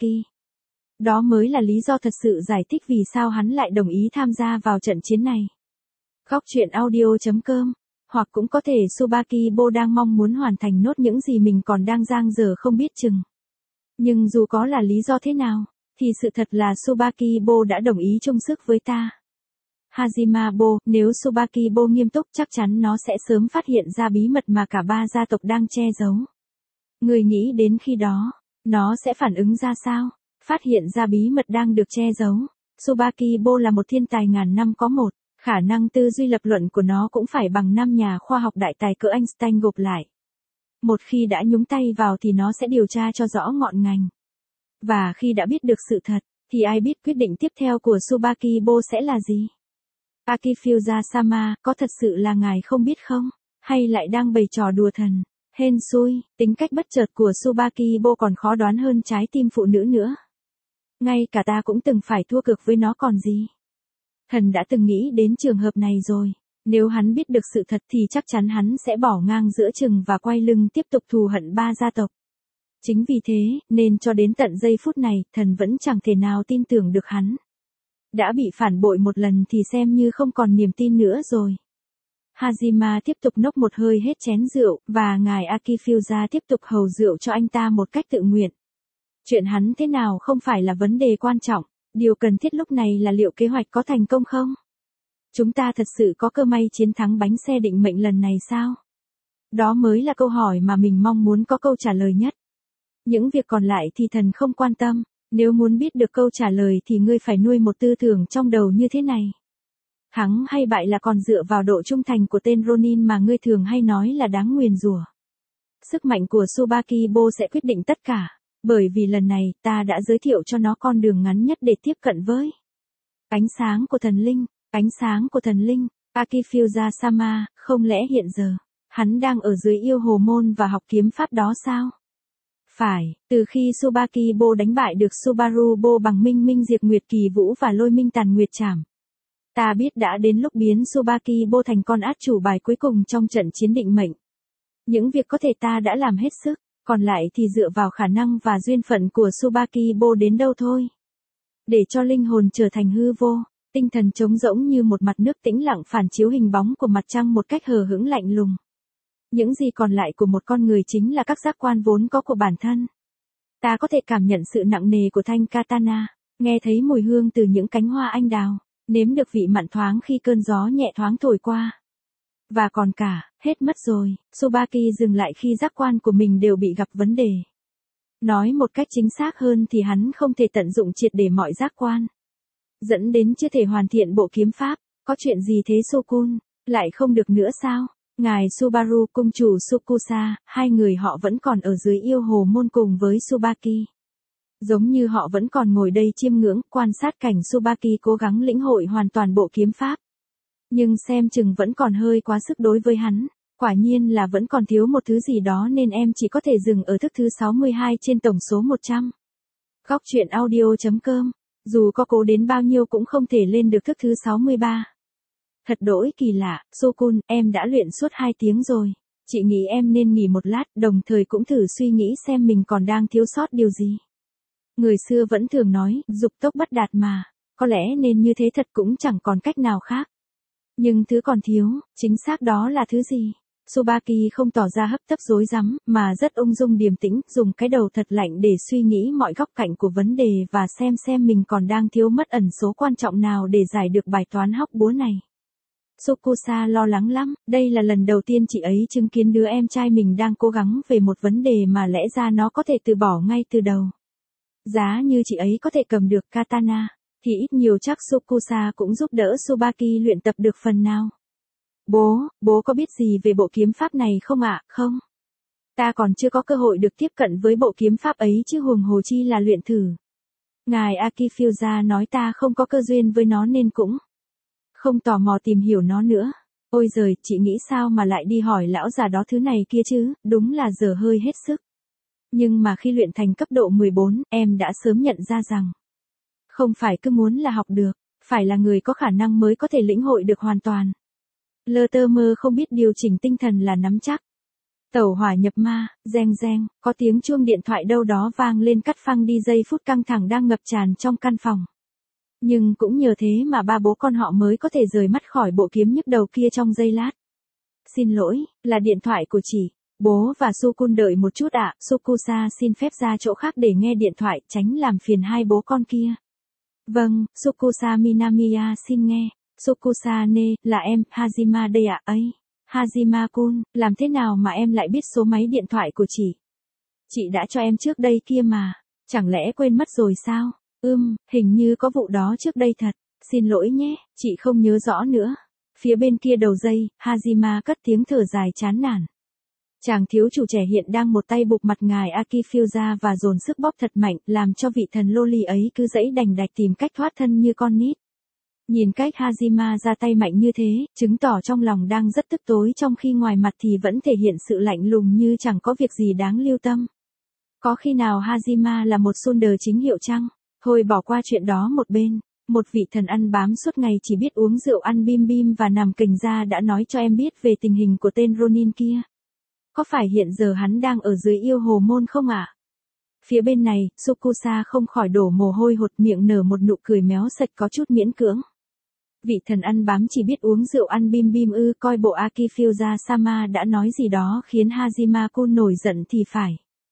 S1: Đó mới là lý do thật sự giải thích vì sao hắn lại đồng ý tham gia vào trận chiến này. Góc truyện audio.com. Hoặc cũng có thể Tsubaki đang mong muốn hoàn thành nốt những gì mình còn đang dang dở không biết chừng. Nhưng dù có là lý do thế nào, thì sự thật là Tsubaki đã đồng ý chung sức với ta. Hajima nếu Tsubaki nghiêm túc chắc chắn nó sẽ sớm phát hiện ra bí mật mà cả ba gia tộc đang che giấu. Người nghĩ đến khi đó, nó sẽ phản ứng ra sao? Phát hiện ra bí mật đang được che giấu. Tsubaki là một thiên tài ngàn năm có một, khả năng tư duy lập luận của nó cũng phải bằng 5 nhà khoa học đại tài cỡ Einstein gộp lại. Một khi đã nhúng tay vào thì nó sẽ điều tra cho rõ ngọn ngành. Và khi đã biết được sự thật, thì ai biết quyết định tiếp theo của Tsubaki sẽ là gì? Akifusa-sama, có thật sự là ngài không biết không? Hay lại đang bày trò đùa thần? Hên xui, tính cách bất chợt của Tsubaki còn khó đoán hơn trái tim phụ nữ nữa. Ngay cả ta cũng từng phải thua cược với nó còn gì. Thần đã từng nghĩ đến trường hợp này rồi. Nếu hắn biết được sự thật thì chắc chắn hắn sẽ bỏ ngang giữa chừng và quay lưng tiếp tục thù hận ba gia tộc. Chính vì thế, nên cho đến tận giây phút này, thần vẫn chẳng thể nào tin tưởng được hắn. Đã bị phản bội một lần thì xem như không còn niềm tin nữa rồi. Hajima tiếp tục nốc một hơi hết chén rượu, và ngài Akifusa tiếp tục hầu rượu cho anh ta một cách tự nguyện. Chuyện hắn thế nào không phải là vấn đề quan trọng, điều cần thiết lúc này là liệu kế hoạch có thành công không? Chúng ta thật sự có cơ may chiến thắng bánh xe định mệnh lần này sao? Đó mới là câu hỏi mà mình mong muốn có câu trả lời nhất. Những việc còn lại thì thần không quan tâm, nếu muốn biết được câu trả lời thì ngươi phải nuôi một tư tưởng trong đầu như thế này. Thắng hay bại là còn dựa vào độ trung thành của tên Ronin mà ngươi thường hay nói là đáng nguyền rủa. Sức mạnh của Tsubaki sẽ quyết định tất cả, bởi vì lần này ta đã giới thiệu cho nó con đường ngắn nhất để tiếp cận với ánh sáng của thần linh, ánh sáng của thần linh. Akifusa-sama, không lẽ hiện giờ, hắn đang ở dưới yêu hồ môn và học kiếm pháp đó sao? Phải, từ khi Tsubaki đánh bại được Subaru bằng Minh Minh Diệt Nguyệt Kỳ Vũ và Lôi Minh Tàn Nguyệt Trảm. Ta biết đã đến lúc biến Tsubaki thành con át chủ bài cuối cùng trong trận chiến định mệnh. Những việc có thể ta đã làm hết sức, còn lại thì dựa vào khả năng và duyên phận của Tsubaki đến đâu thôi. Để cho linh hồn trở thành hư vô, tinh thần trống rỗng như một mặt nước tĩnh lặng phản chiếu hình bóng của mặt trăng một cách hờ hững lạnh lùng. Những gì còn lại của một con người chính là các giác quan vốn có của bản thân. Ta có thể cảm nhận sự nặng nề của thanh katana, nghe thấy mùi hương từ những cánh hoa anh đào, nếm được vị mặn thoáng khi cơn gió nhẹ thoáng thổi qua. Và còn cả, hết mất rồi, Tsubaki dừng lại khi giác quan của mình đều bị gặp vấn đề. Nói một cách chính xác hơn thì hắn không thể tận dụng triệt để mọi giác quan. Dẫn đến chưa thể hoàn thiện bộ kiếm pháp, có chuyện gì thế Sukun, lại không được nữa sao? Ngài Subaru cung chủ Sukusa, hai người họ vẫn còn ở dưới yêu hồ môn cùng với Tsubaki. Giống như họ vẫn còn ngồi đây chiêm ngưỡng, quan sát cảnh Tsubaki cố gắng lĩnh hội hoàn toàn bộ kiếm pháp. Nhưng xem chừng vẫn còn hơi quá sức đối với hắn, quả nhiên là vẫn còn thiếu một thứ gì đó nên em chỉ có thể dừng ở thức thứ 62 trên tổng số 100. Góc truyện audio.com, dù có cố đến bao nhiêu cũng không thể lên được thức thứ 63. Thật đỗi kỳ lạ, Sukun, em đã luyện suốt 2 tiếng rồi. Chị nghĩ em nên nghỉ một lát, đồng thời cũng thử suy nghĩ xem mình còn đang thiếu sót điều gì. Người xưa vẫn thường nói, dục tốc bất đạt mà, có lẽ nên như thế thật cũng chẳng còn cách nào khác. Nhưng thứ còn thiếu, chính xác đó là thứ gì? Tsubaki không tỏ ra hấp tấp rối rắm, mà rất ung dung điềm tĩnh, dùng cái đầu thật lạnh để suy nghĩ mọi góc cạnh của vấn đề và xem mình còn đang thiếu mất ẩn số quan trọng nào để giải được bài toán hóc búa này. Sukusa lo lắng lắm, đây là lần đầu tiên chị ấy chứng kiến đứa em trai mình đang cố gắng về một vấn đề mà lẽ ra nó có thể từ bỏ ngay từ đầu. Giá như chị ấy có thể cầm được katana, thì ít nhiều chắc Sukusa cũng giúp đỡ Tsubaki luyện tập được phần nào. Bố có biết gì về bộ kiếm pháp này không ạ? Không. Ta còn chưa có cơ hội được tiếp cận với bộ kiếm pháp ấy chứ huống hồ chi là luyện thử. Ngài Akifusa nói ta không có cơ duyên với nó nên cũng không tò mò tìm hiểu nó nữa. Ôi giời, chị nghĩ sao mà lại đi hỏi lão già đó thứ này kia chứ, đúng là dở hơi hết sức. Nhưng mà khi luyện thành cấp độ 14, em đã sớm nhận ra rằng không phải cứ muốn là học được, phải là người có khả năng mới có thể lĩnh hội được hoàn toàn. Lơ tơ mơ không biết điều chỉnh tinh thần là nắm chắc. Tẩu hỏa nhập ma, reng reng, có tiếng chuông điện thoại đâu đó vang lên cắt phăng đi giây phút căng thẳng đang ngập tràn trong căn phòng. Nhưng cũng nhờ thế mà ba bố con họ mới có thể rời mắt khỏi bộ kiếm nhức đầu kia trong giây lát. Xin lỗi, là điện thoại của chị. Bố và Sukun đợi một chút ạ, Sukusa xin phép ra chỗ khác để nghe điện thoại, tránh làm phiền hai bố con kia. Vâng, Sukusa Minamiya xin nghe. Sukusa ne, là em, Hajima đây ạ ấy. Hajima-kun, làm thế nào mà em lại biết số máy điện thoại của chị? Chị đã cho em trước đây kia mà, chẳng lẽ quên mất rồi sao? Hình như có vụ đó trước đây thật, xin lỗi nhé, chị không nhớ rõ nữa. Phía bên kia đầu dây, Hajima cất tiếng thở dài chán nản. Chàng thiếu chủ trẻ hiện đang một tay bụp mặt ngài Akifusa và dồn sức bóp thật mạnh, làm cho vị thần loli ấy cứ dãy đành đạch tìm cách thoát thân như con nít. Nhìn cách Hajima ra tay mạnh như thế, chứng tỏ trong lòng đang rất tức tối trong khi ngoài mặt thì vẫn thể hiện sự lạnh lùng như chẳng có việc gì đáng lưu tâm. Có khi nào Hajima là một Sunder chính hiệu chăng? Thôi bỏ qua chuyện đó một bên. Một vị thần ăn bám suốt ngày chỉ biết uống rượu ăn bim bim và nằm kềnh ra đã nói cho em biết về tình hình của tên Ronin kia. Có phải hiện giờ hắn đang ở dưới yêu hồ môn không ạ? Phía bên này, Sukusa không khỏi đổ mồ hôi hột miệng nở một nụ cười méo sạch có chút miễn cưỡng. Vị thần ăn bám chỉ biết uống rượu ăn bim bim coi bộ Akifusa-sama đã nói gì đó khiến Hajima-kun nổi giận thì phải.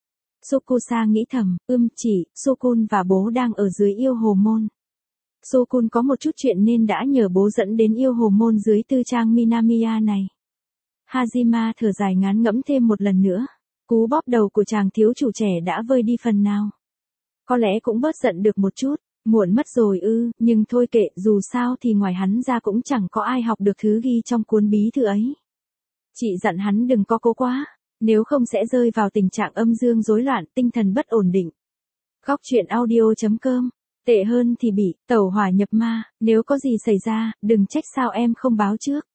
S1: Sukusa nghĩ thầm, chị, Sukun và bố đang ở dưới yêu hồ môn. Sukun có một chút chuyện nên đã nhờ bố dẫn đến yêu hồ môn dưới tư trang Minamiya này. Hajima thở dài ngán ngẫm thêm một lần nữa. Cú bóp đầu của chàng thiếu chủ trẻ đã vơi đi phần nào. Có lẽ cũng bớt giận được một chút. Muộn mất rồi nhưng thôi kệ, dù sao thì ngoài hắn ra cũng chẳng có ai học được thứ ghi trong cuốn bí thư ấy. Chị dặn hắn đừng có cố quá, nếu không sẽ rơi vào tình trạng âm dương rối loạn, tinh thần bất ổn định. Góc truyện audio.com, tệ hơn thì bị tẩu hỏa nhập ma, nếu có gì xảy ra, đừng trách sao em không báo trước.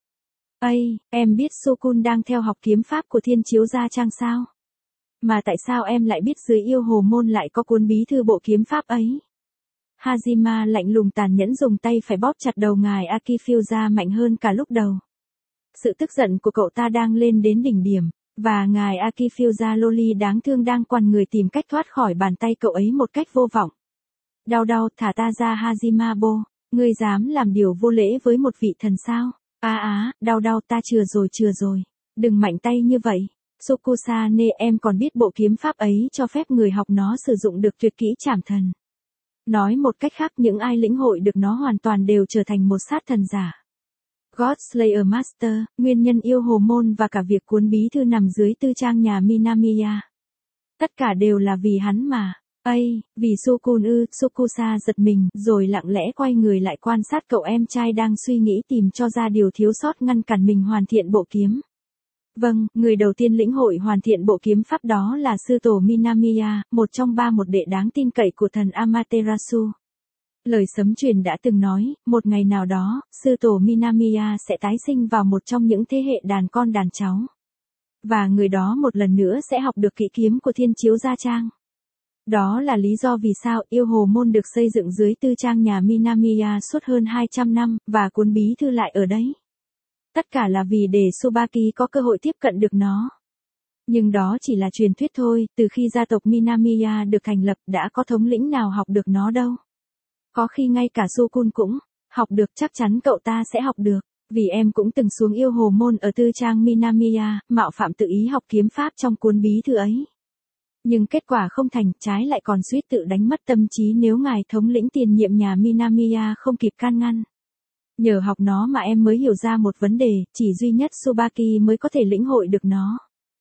S1: Em biết Sukun đang theo học kiếm pháp của Thiên Chiếu Gia Trang sao? Mà tại sao em lại biết dưới yêu hồ môn lại có cuốn bí thư bộ kiếm pháp ấy? Hajima lạnh lùng tàn nhẫn dùng tay phải bóp chặt đầu ngài Akifusa mạnh hơn cả lúc đầu. Sự tức giận của cậu ta đang lên đến đỉnh điểm, và ngài Akifusa loli đáng thương đang quằn người tìm cách thoát khỏi bàn tay cậu ấy một cách vô vọng. Đau, thả ta ra Hajima-bo, ngươi dám làm điều vô lễ với một vị thần sao? Đau, ta chừa rồi, đừng mạnh tay như vậy. Sukusa ne, em còn biết bộ kiếm pháp ấy cho phép người học nó sử dụng được tuyệt kỹ trảm thần. Nói một cách khác, những ai lĩnh hội được nó hoàn toàn đều trở thành một sát thần giả. God Slayer Master, nguyên nhân yêu hồ môn và cả việc cuốn bí thư nằm dưới tư trang nhà Minamiya. Tất cả đều là vì hắn mà. Vì Sukun Sukusa giật mình, rồi lặng lẽ quay người lại quan sát cậu em trai đang suy nghĩ tìm cho ra điều thiếu sót ngăn cản mình hoàn thiện bộ kiếm. Vâng, người đầu tiên lĩnh hội hoàn thiện bộ kiếm pháp đó là sư tổ Minamiya, một trong ba một đệ đáng tin cậy của thần Amaterasu. Lời sấm truyền đã từng nói, một ngày nào đó, sư tổ Minamiya sẽ tái sinh vào một trong những thế hệ đàn con đàn cháu. Và người đó một lần nữa sẽ học được kỹ kiếm của Thiên Chiếu Gia Trang. Đó là lý do vì sao yêu hồ môn được xây dựng dưới tư trang nhà Minamiya suốt hơn 200 năm, và cuốn bí thư lại ở đấy. Tất cả là vì để Tsubaki có cơ hội tiếp cận được nó. Nhưng đó chỉ là truyền thuyết thôi, từ khi gia tộc Minamiya được thành lập đã có thống lĩnh nào học được nó đâu. Có khi ngay cả Sukun cũng học được, chắc chắn cậu ta sẽ học được, vì em cũng từng xuống yêu hồ môn ở tư trang Minamiya, mạo phạm tự ý học kiếm pháp trong cuốn bí thư ấy. Nhưng kết quả không thành, trái lại còn suýt tự đánh mất tâm trí nếu ngài thống lĩnh tiền nhiệm nhà Minamiya không kịp can ngăn. Nhờ học nó mà em mới hiểu ra một vấn đề, chỉ duy nhất Tsubaki mới có thể lĩnh hội được nó.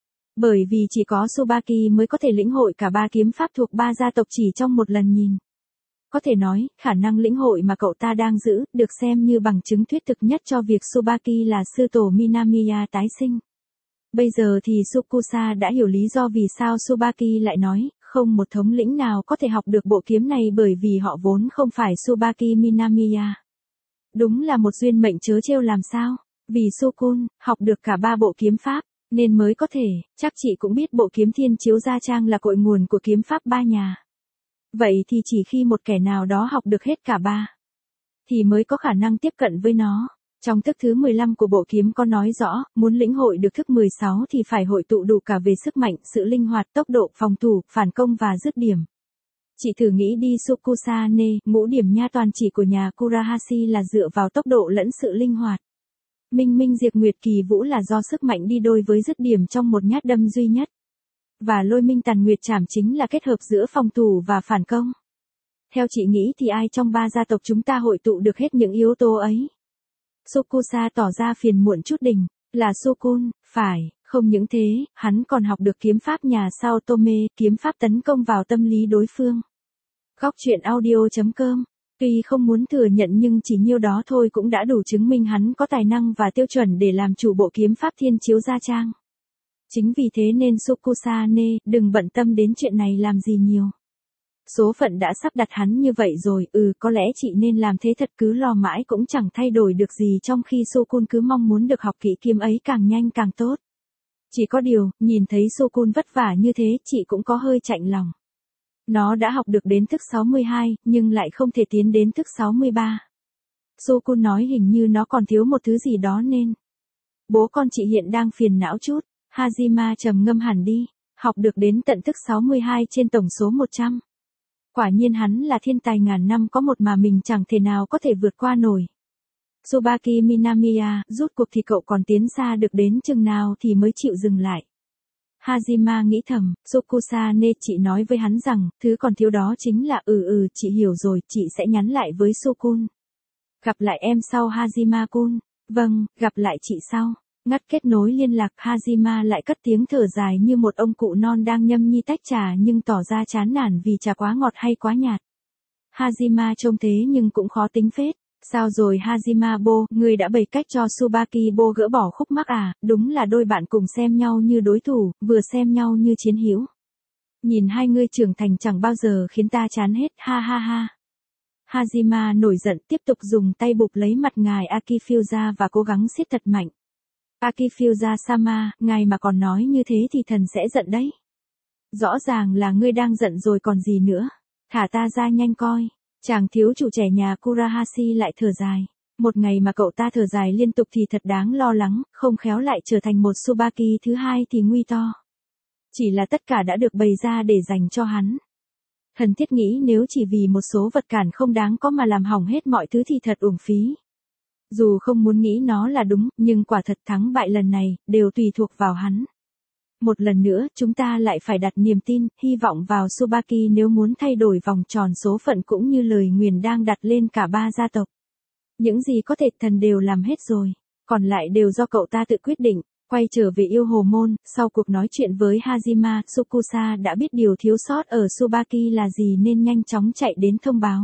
S1: Bởi vì chỉ có Tsubaki mới có thể lĩnh hội cả ba kiếm pháp thuộc ba gia tộc chỉ trong một lần nhìn. Có thể nói, khả năng lĩnh hội mà cậu ta đang giữ, được xem như bằng chứng thuyết thực nhất cho việc Tsubaki là sư tổ Minamiya tái sinh. Bây giờ thì Tsukusa đã hiểu lý do vì sao Tsubaki lại nói, không một thống lĩnh nào có thể học được bộ kiếm này bởi vì họ vốn không phải Tsubaki Minamiya. Đúng là một duyên mệnh trớ trêu làm sao, vì Sukun, học được cả ba bộ kiếm pháp, nên mới có thể, chắc chị cũng biết bộ kiếm Thiên Chiếu Gia Trang là cội nguồn của kiếm pháp ba nhà. Vậy thì chỉ khi một kẻ nào đó học được hết cả ba, thì mới có khả năng tiếp cận với nó. Trong thức thứ 15 của bộ kiếm có nói rõ, muốn lĩnh hội được thức 16 thì phải hội tụ đủ cả về sức mạnh, sự linh hoạt, tốc độ, phòng thủ, phản công và dứt điểm. Chị thử nghĩ đi Tsukusane, ngũ điểm nha toàn chỉ của nhà Kurahashi là dựa vào tốc độ lẫn sự linh hoạt. Minh Minh Diệt Nguyệt Kỳ Vũ là do sức mạnh đi đôi với dứt điểm trong một nhát đâm duy nhất. Và Lôi Minh Tàn Nguyệt Trảm chính là kết hợp giữa phòng thủ và phản công. Theo chị nghĩ thì ai trong ba gia tộc chúng ta hội tụ được hết những yếu tố ấy? Tsukusa tỏ ra phiền muộn chút đỉnh, là Sukun, phải, không những thế, hắn còn học được kiếm pháp nhà Sao Tome, kiếm pháp tấn công vào tâm lý đối phương. Góc truyện audio.com. Tuy không muốn thừa nhận nhưng chỉ nhiêu đó thôi cũng đã đủ chứng minh hắn có tài năng và tiêu chuẩn để làm chủ bộ kiếm pháp Thiên Chiếu Gia Trang. Chính vì thế nên Tsukusane, đừng bận tâm đến chuyện này làm gì nhiều. Số phận đã sắp đặt hắn như vậy rồi, có lẽ chị nên làm thế thật, cứ lo mãi cũng chẳng thay đổi được gì trong khi Sukun cứ mong muốn được học kỹ kiếm ấy càng nhanh càng tốt. Chỉ có điều, nhìn thấy Sukun vất vả như thế chị cũng có hơi chạnh lòng. Nó đã học được đến thức 62, nhưng lại không thể tiến đến thức 63. Sukun nói hình như nó còn thiếu một thứ gì đó nên. Bố con chị hiện đang phiền não chút, Hajima trầm ngâm hẳn đi, học được đến tận thức 62 trên tổng số 100. Quả nhiên hắn là thiên tài ngàn năm có một mà mình chẳng thể nào có thể vượt qua nổi. Tsubaki Minamiya, rút cuộc thì cậu còn tiến xa được đến chừng nào thì mới chịu dừng lại. Hajima nghĩ thầm, Tsukusane, chị nói với hắn rằng, thứ còn thiếu đó chính là chị hiểu rồi, chị sẽ nhắn lại với Sukun. Gặp lại em sau Hajima-kun. Vâng, gặp lại chị sau. Ngắt kết nối liên lạc, Hajima lại cất tiếng thở dài như một ông cụ non đang nhâm nhi tách trà nhưng tỏ ra chán nản vì trà quá ngọt hay quá nhạt. Hajima trông thế nhưng cũng khó tính phết. Sao rồi Hajima Bo, ngươi đã bày cách cho Tsubaki Bo gỡ bỏ khúc mắc à? Đúng là đôi bạn cùng xem nhau như đối thủ, vừa xem nhau như chiến hữu. Nhìn hai ngươi trưởng thành chẳng bao giờ khiến ta chán hết, ha ha ha. Hajima nổi giận tiếp tục dùng tay bụp lấy mặt ngài Akifusa và cố gắng siết thật mạnh. Akifusa-sama, ngài mà còn nói như thế thì thần sẽ giận đấy. Rõ ràng là ngươi đang giận rồi còn gì nữa. Thả ta ra nhanh coi. Chàng thiếu chủ trẻ nhà Kurahashi lại thở dài. Một ngày mà cậu ta thở dài liên tục thì thật đáng lo lắng, không khéo lại trở thành một Tsubaki thứ hai thì nguy to. Chỉ là tất cả đã được bày ra để dành cho hắn. Thần thiết nghĩ nếu chỉ vì một số vật cản không đáng có mà làm hỏng hết mọi thứ thì thật uổng phí. Dù không muốn nghĩ nó là đúng, nhưng quả thật thắng bại lần này, đều tùy thuộc vào hắn. Một lần nữa, chúng ta lại phải đặt niềm tin, hy vọng vào Tsubaki nếu muốn thay đổi vòng tròn số phận cũng như lời nguyền đang đặt lên cả ba gia tộc. Những gì có thể thần đều làm hết rồi, còn lại đều do cậu ta tự quyết định. Quay trở về yêu hồ môn, sau cuộc nói chuyện với Hajima, Tsukusa đã biết điều thiếu sót ở Tsubaki là gì nên nhanh chóng chạy đến thông báo.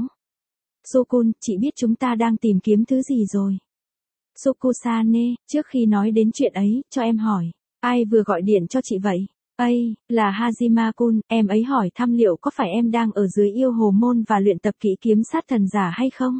S1: Sukun, chị biết chúng ta đang tìm kiếm thứ gì rồi. Tsukusane, trước khi nói đến chuyện ấy, cho em hỏi. Ai vừa gọi điện cho chị vậy? Là Hajima-kun, em ấy hỏi thăm liệu có phải em đang ở dưới yêu hồ môn và luyện tập kỹ kiếm sát thần giả hay không?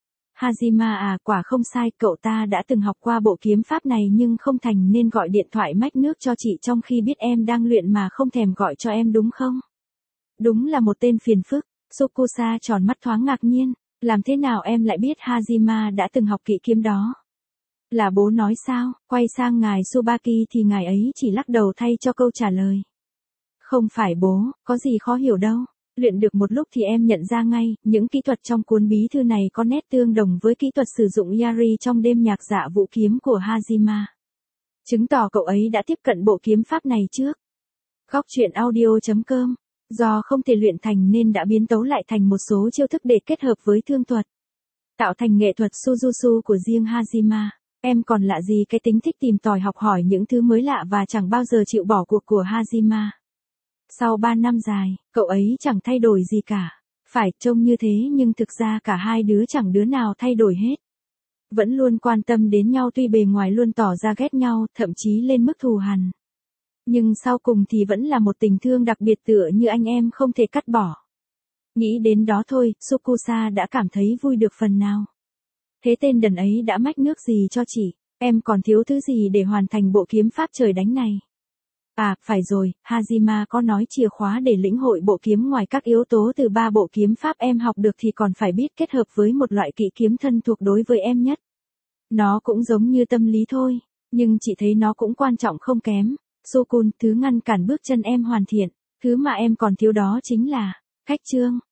S1: Hajima à, quả không sai, cậu ta đã từng học qua bộ kiếm pháp này nhưng không thành nên gọi điện thoại mách nước cho chị trong khi biết em đang luyện mà không thèm gọi cho em đúng không? Đúng là một tên phiền phức. Tsukusa tròn mắt thoáng ngạc nhiên. Làm thế nào em lại biết Hajima đã từng học kỹ kiếm đó? Là bố nói sao? Quay sang ngài Tsubaki thì ngài ấy chỉ lắc đầu thay cho câu trả lời. Không phải bố, có gì khó hiểu đâu. Luyện được một lúc thì em nhận ra ngay, những kỹ thuật trong cuốn bí thư này có nét tương đồng với kỹ thuật sử dụng Yari trong đêm nhạc dạ vũ kiếm của Hajima. Chứng tỏ cậu ấy đã tiếp cận bộ kiếm pháp này trước. Góc truyện audio.com. Do không thể luyện thành nên đã biến tấu lại thành một số chiêu thức để kết hợp với thương thuật. tạo thành nghệ thuật Sujutsu của riêng Hajima. Em còn lạ gì cái tính thích tìm tòi học hỏi những thứ mới lạ và chẳng bao giờ chịu bỏ cuộc của Hajima. Sau 3 năm dài, cậu ấy chẳng thay đổi gì cả. Phải trông như thế nhưng thực ra cả hai đứa chẳng đứa nào thay đổi hết. Vẫn luôn quan tâm đến nhau tuy bề ngoài luôn tỏ ra ghét nhau, thậm chí lên mức thù hằn. Nhưng sau cùng thì vẫn là một tình thương đặc biệt tựa như anh em không thể cắt bỏ. Nghĩ đến đó thôi, Sukusa đã cảm thấy vui được phần nào. Thế tên đần ấy đã mách nước gì cho chị, em còn thiếu thứ gì để hoàn thành bộ kiếm pháp trời đánh này. À, phải rồi, Hajima có nói chìa khóa để lĩnh hội bộ kiếm ngoài các yếu tố từ 3 bộ kiếm pháp em học được thì còn phải biết kết hợp với một loại kỹ kiếm thân thuộc đối với em nhất. Nó cũng giống như tâm lý thôi, nhưng chị thấy nó cũng quan trọng không kém. Sukun, thứ ngăn cản bước chân em hoàn thiện, thứ mà em còn thiếu đó chính là cách chương.